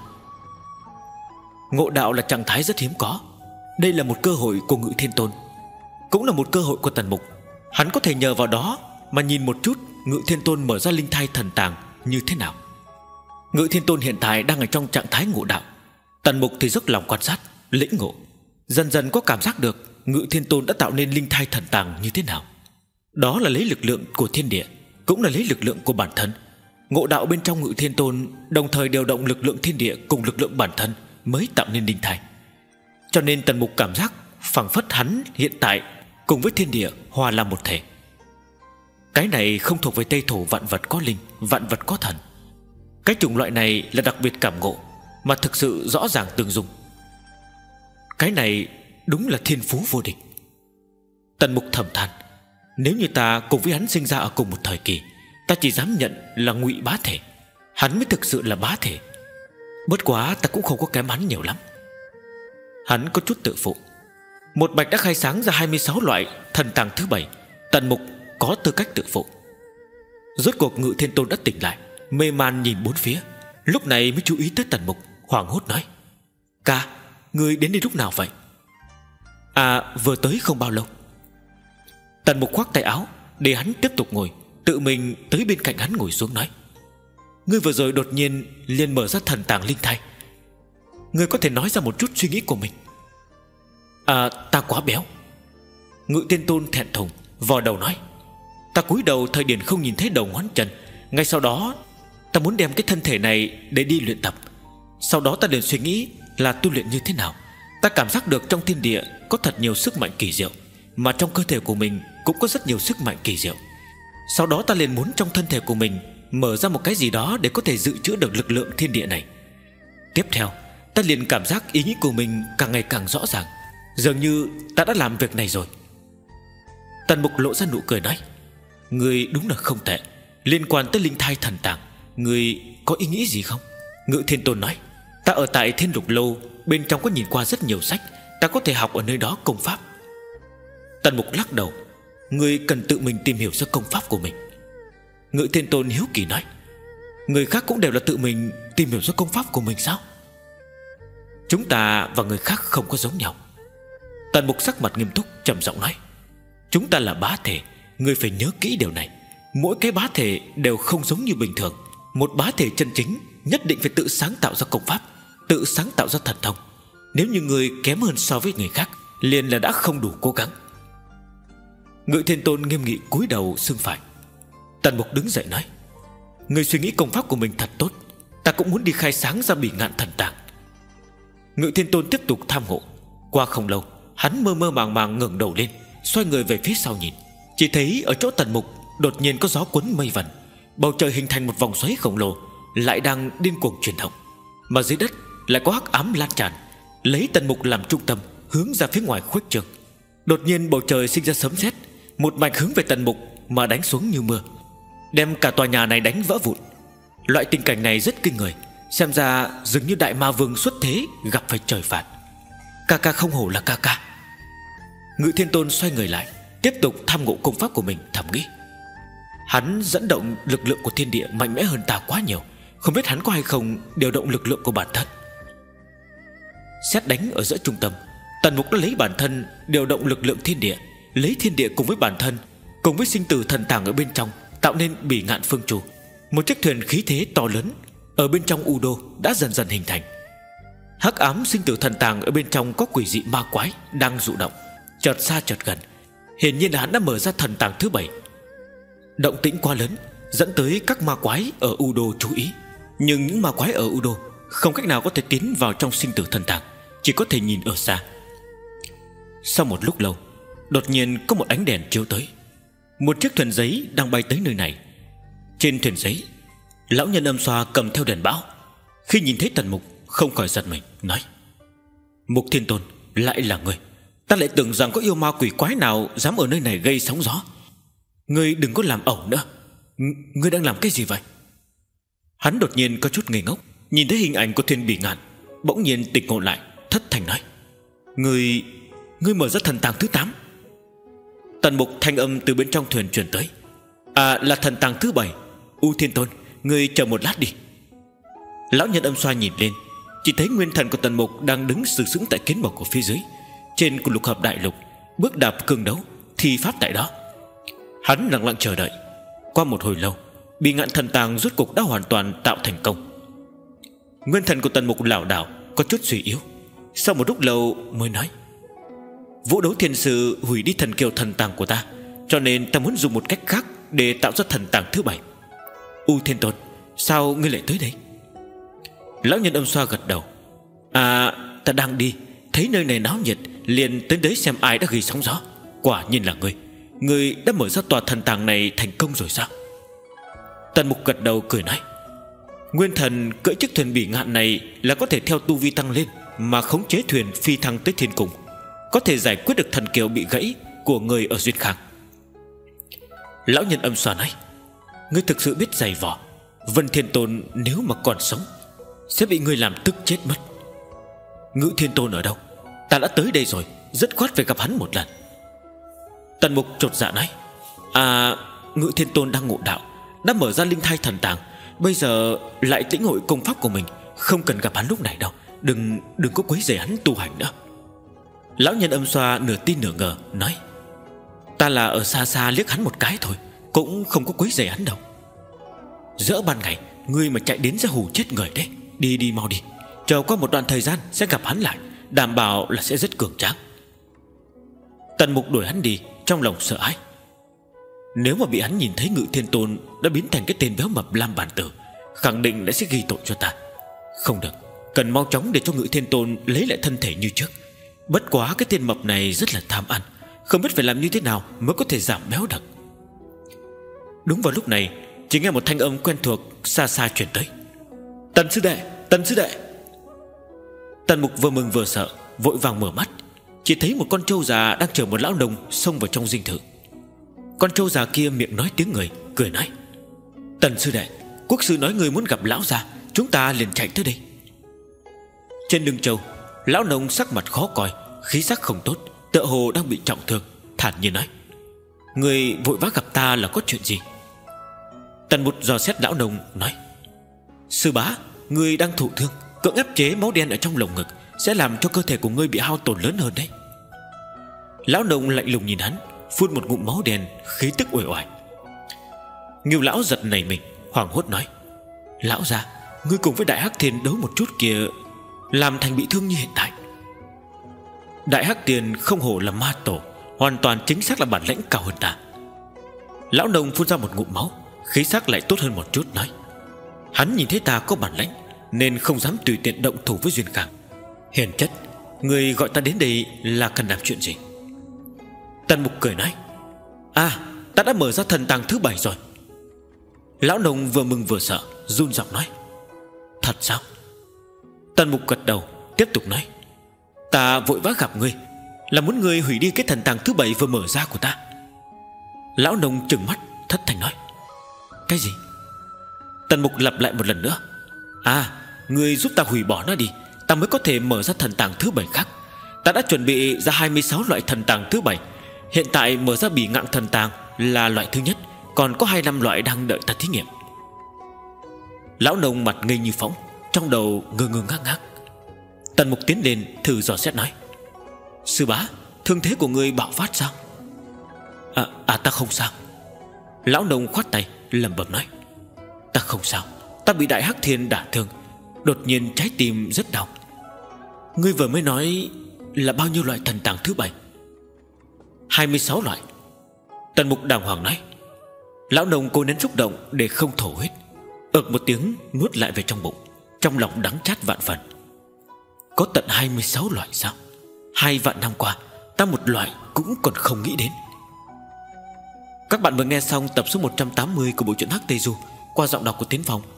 Ngộ đạo là trạng thái rất hiếm có. Đây là một cơ hội của Ngự Thiên Tôn, cũng là một cơ hội của Tần Mục. Hắn có thể nhờ vào đó mà nhìn một chút Ngự Thiên Tôn mở ra linh thai thần tàng như thế nào. Ngự Thiên Tôn hiện tại đang ở trong trạng thái ngộ đạo. Tần Mục thì dốc lòng quan sát, lĩnh ngộ, dần dần có cảm giác được Ngự Thiên Tôn đã tạo nên linh thai thần tàng như thế nào. Đó là lấy lực lượng của thiên địa, cũng là lấy lực lượng của bản thân. Ngộ đạo bên trong Ngự Thiên Tôn đồng thời điều động lực lượng thiên địa cùng lực lượng bản thân mới tạo nên linh thai. Cho nên Tần Mục cảm giác phảng phất hắn hiện tại cùng với thiên địa hòa làm một thể. Cái này không thuộc về Tây Thổ vạn vật có linh, vạn vật có thần. Cái chủng loại này là đặc biệt cảm ngộ, mà thực sự rõ ràng tương dung. Cái này đúng là thiên phú vô địch. Tần Mục thầm than, nếu như ta cùng với hắn sinh ra ở cùng một thời kỳ, ta chỉ dám nhận là ngụy bá thể, hắn mới thực sự là bá thể. Bất quá ta cũng không có kém hắn nhiều lắm. Hắn có chút tự phụ. Một mạch đã khai sáng ra hai mươi sáu loại thần tàng thứ bảy, Tần Mục có tư cách tự phụ. Rốt cuộc Ngự Thiên Tôn đã tỉnh lại, mê man nhìn bốn phía, lúc này mới chú ý tới Tần Mục, hoảng hốt nói: Ca, ngươi đến đây lúc nào vậy? À, vừa tới không bao lâu. Tần Mục khoác tay áo để hắn tiếp tục ngồi, tự mình tới bên cạnh hắn ngồi xuống nói: Ngươi vừa rồi đột nhiên liền mở ra thần tàng linh thai, ngươi có thể nói ra một chút suy nghĩ của mình? À, ta quá béo. Ngự Thiên Tôn thẹn thùng vò đầu nói: Ta cúi đầu thời điểm không nhìn thấy đầu ngón chân. Ngay sau đó ta muốn đem cái thân thể này để đi luyện tập. Sau đó ta liền suy nghĩ là tu luyện như thế nào. Ta cảm giác được trong thiên địa có thật nhiều sức mạnh kỳ diệu, mà trong cơ thể của mình cũng có rất nhiều sức mạnh kỳ diệu. Sau đó ta liền muốn trong thân thể của mình mở ra một cái gì đó để có thể dự trữ được lực lượng thiên địa này. Tiếp theo ta liền cảm giác ý nghĩ của mình càng ngày càng rõ ràng, dường như ta đã làm việc này rồi. Tần Mục lộ ra nụ cười nói: Ngươi đúng là không tệ. Liên quan tới linh thai thần tàng, ngươi có ý nghĩ gì không? Ngự Thiên Tôn nói: Ta ở tại Thiên Lục Lâu, bên trong có nhìn qua rất nhiều sách, ta có thể học ở nơi đó công pháp. Tần Mục lắc đầu: Ngươi cần tự mình tìm hiểu ra công pháp của mình. Ngự Thiên Tôn hiếu kỳ nói: Người khác cũng đều là tự mình tìm hiểu ra công pháp của mình sao? Chúng ta và người khác không có giống nhau. Tần Mục sắc mặt nghiêm túc trầm giọng nói: Chúng ta là bá thể, ngươi phải nhớ kỹ điều này. Mỗi cái bá thể đều không giống như bình thường. Một bá thể chân chính nhất định phải tự sáng tạo ra công pháp, tự sáng tạo ra thần thông. Nếu như ngươi kém hơn so với người khác, liền là đã không đủ cố gắng. Ngự Thiên Tôn nghiêm nghị cúi đầu xưng phải. Tần Mục đứng dậy nói: Ngươi suy nghĩ công pháp của mình thật tốt, ta cũng muốn đi khai sáng ra Bỉ Ngạn thần tàng. Ngự Thiên Tôn tiếp tục tham ngộ. Qua không lâu, hắn mơ mơ màng màng ngẩng đầu lên, xoay người về phía sau nhìn. Chỉ thấy ở chỗ Tần Mục đột nhiên có gió cuốn mây vần, bầu trời hình thành một vòng xoáy khổng lồ, lại đang điên cuồng chuyển động. Mà dưới đất lại có hắc ám lan tràn, lấy Tần Mục làm trung tâm, hướng ra phía ngoài khuếch trương. Đột nhiên bầu trời sinh ra sấm sét, một mạch hướng về Tần Mục mà đánh xuống như mưa, đem cả tòa nhà này đánh vỡ vụn. Loại tình cảnh này rất kinh người, xem ra dường như đại ma vương xuất thế gặp phải trời phạt. Ca ca không hổ là ca ca. Ngự Thiên Tôn xoay người lại, tiếp tục tham ngộ công pháp của mình, thầm nghĩ: hắn dẫn động lực lượng của thiên địa mạnh mẽ hơn ta quá nhiều, không biết hắn có hay không điều động lực lượng của bản thân. Xét đánh ở giữa trung tâm, Tần Mục đã lấy bản thân điều động lực lượng thiên địa, lấy thiên địa cùng với bản thân, cùng với sinh tử thần tàng ở bên trong, tạo nên Bỉ Ngạn Phương Trù, một chiếc thuyền khí thế to lớn ở bên trong U Đô đã dần dần hình thành. Hắc ám sinh tử thần tàng ở bên trong có quỷ dị ma quái đang dụ động, chợt xa chợt gần. Hiển nhiên là hắn đã mở ra thần tàng thứ bảy. Động tĩnh quá lớn dẫn tới các ma quái ở U Đô chú ý, nhưng những ma quái ở U Đô không cách nào có thể tiến vào trong sinh tử thần tàng, chỉ có thể nhìn ở xa. Sau một lúc lâu, đột nhiên có một ánh đèn chiếu tới. Một chiếc thuyền giấy đang bay tới nơi này. Trên thuyền giấy, lão nhân âm xoa cầm theo đèn bão. Khi nhìn thấy Tần Mục, không khỏi giật mình, nói: Mục Thiên Tôn, lại là ngươi. Ta lại tưởng rằng có yêu ma quỷ quái nào dám ở nơi này gây sóng gió. Ngươi đừng có làm ẩu nữa. Ng- Ngươi đang làm cái gì vậy? Hắn đột nhiên có chút ngây ngốc, nhìn thấy hình ảnh của thuyền Bỉ Ngạn, bỗng nhiên tỉnh ngộ lại, thất thanh nói: Ngươi... Ngươi mở ra thần tàng thứ tám. Tần Mục thanh âm từ bên trong thuyền truyền tới: À, là thần tàng thứ bảy. U Thiên Tôn, ngươi chờ một lát đi. Lão nhân âm xoa nhìn lên, chỉ thấy nguyên thần của Tần Mục đang đứng sừng sững tại kiến mộc của phía dưới, trên của lục hợp đại lục, bước đạp cương đấu, thi pháp tại đó. Hắn lặng lặng chờ đợi. Qua một hồi lâu, Bỉ Ngạn thần tàng rốt cục đã hoàn toàn tạo thành công. Nguyên thần của Tần Mục lảo đảo, có chút suy yếu. Sau một lúc lâu mới nói: Vũ Đấu Thiên Sư hủy đi thần kiều thần tàng của ta, cho nên ta muốn dùng một cách khác để tạo ra thần tàng thứ bảy. U Thiên Tôn, sao ngươi lại tới đây? Lão nhân âm xoa gật đầu: À, ta đang đi, thấy nơi này náo nhiệt, liền tới đấy xem ai đã gây sóng gió. Quả nhiên là ngươi. Ngươi đã mở ra tòa thần tàng này thành công rồi sao? Tần Mục gật đầu cười nói: Nguyên thần cưỡi chiếc thuyền Bỉ Ngạn này là có thể theo tu vi tăng lên mà khống chế thuyền phi thăng tới thiên cung, có thể giải quyết được thần kiều bị gãy của người ở Duyên Khang. Lão nhân âm xoa nói: Ngươi thực sự biết giày vò. Vân Thiên Tôn nếu mà còn sống sẽ bị ngươi làm tức chết mất. Ngự Thiên Tôn ở đâu? Ta đã tới đây rồi, rất khoát phải gặp hắn một lần. Tần Mục chột dạ nói: À, Ngự Thiên Tôn đang ngộ đạo, đã mở ra linh thai thần tàng, bây giờ lại tĩnh hội công pháp của mình, không cần gặp hắn lúc này đâu. Đừng đừng có quấy rầy hắn tu hành nữa. Lão nhân âm xoa nửa tin nửa ngờ nói: Ta là ở xa xa liếc hắn một cái thôi, cũng không có quấy rầy hắn đâu. Giữa ban ngày ngươi mà chạy đến sẽ hù chết người đấy. Đi đi mau đi, chờ qua một đoạn thời gian sẽ gặp hắn lại, đảm bảo là sẽ rất cường tráng. Tần Mục đuổi hắn đi, trong lòng sợ hãi. Nếu mà bị hắn nhìn thấy Ngự Thiên Tôn đã biến thành cái tên béo mập Lam Bản Tử, khẳng định đã sẽ ghi tội cho ta. Không được, cần mau chóng để cho Ngự Thiên Tôn lấy lại thân thể như trước. Bất quá cái tên mập này rất là tham ăn, không biết phải làm như thế nào mới có thể giảm béo được. Đúng vào lúc này, chỉ nghe một thanh âm quen thuộc xa xa truyền tới: Tần sư đệ, Tần sư đệ. Tần Mục vừa mừng vừa sợ, vội vàng mở mắt, chỉ thấy một con trâu già đang chở một lão nông xông vào trong dinh thự. Con trâu già kia miệng nói tiếng người, cười nói: Tần sư đệ, quốc sư nói người muốn gặp lão già, chúng ta liền chạy tới đây. Trên lưng trâu, lão nông sắc mặt khó coi, khí sắc không tốt, tựa hồ đang bị trọng thương, thản nhiên nói: Người vội vã gặp ta là có chuyện gì? Tần Mục dò xét lão nông nói: Sư bá, người đang thụ thương, cưỡng ép chế máu đen ở trong lồng ngực sẽ làm cho cơ thể của ngươi bị hao tổn lớn hơn đấy. Lão nông lạnh lùng nhìn hắn, phun một ngụm máu đen, khí tức uể oải. Ngưu lão giật nảy mình, hoảng hốt nói: Lão già, ngươi cùng với Đại Hắc Thiên đấu một chút kia, làm thành bị thương như hiện tại. Đại Hắc Thiên không hổ là ma tổ, hoàn toàn chính xác là bản lãnh cao hơn ta. Lão nông phun ra một ngụm máu, khí sắc lại tốt hơn một chút, nói: Hắn nhìn thấy ta có bản lãnh nên không dám tùy tiện động thủ với Duyên Khang. Hiền chất, người gọi ta đến đây là cần làm chuyện gì? Tần Mục cười nói: À, ta đã mở ra thần tàng thứ bảy rồi. Lão nông vừa mừng vừa sợ, run giọng nói: Thật sao? Tần Mục gật đầu, tiếp tục nói: Ta vội vã gặp ngươi là muốn ngươi hủy đi cái thần tàng thứ bảy vừa mở ra của ta. Lão nông trừng mắt, thất thanh nói: Cái gì? Tần Mục lặp lại một lần nữa: À, ngươi giúp ta hủy bỏ nó đi, ta mới có thể mở ra thần tàng thứ bảy khác. Ta đã chuẩn bị ra hai mươi sáu loại thần tàng thứ bảy. Hiện tại mở ra bỉ ngạn thần tàng là loại thứ nhất, còn có hai năm loại đang đợi ta thí nghiệm. Lão nông mặt ngây như phỗng, trong đầu ngơ ngơ ngác ngác. Tần Mục tiến lên thử dò xét nói: sư bá, thương thế của ngươi bạo phát sao? À, à ta không sao. Lão nông khoát tay lẩm bẩm nói: ta không sao, ta bị đại hắc thiên đả thương, đột nhiên trái tim rất đau. Ngươi vừa mới nói là bao nhiêu loại thần tàng thứ bảy? Hai mươi sáu loại. Tần Mục đàng hoàng nói. Lão nông cố nén xúc động để không thổ huyết, ực một tiếng nuốt lại về trong bụng, trong lòng đắng chát vạn phần. Có tận hai mươi sáu loại sao? Hai vạn năm qua ta một loại cũng còn không nghĩ đến. Các bạn vừa nghe xong tập số một trăm tám mươi của bộ truyện Hắc Tây Du qua giọng đọc của Tiến Phong.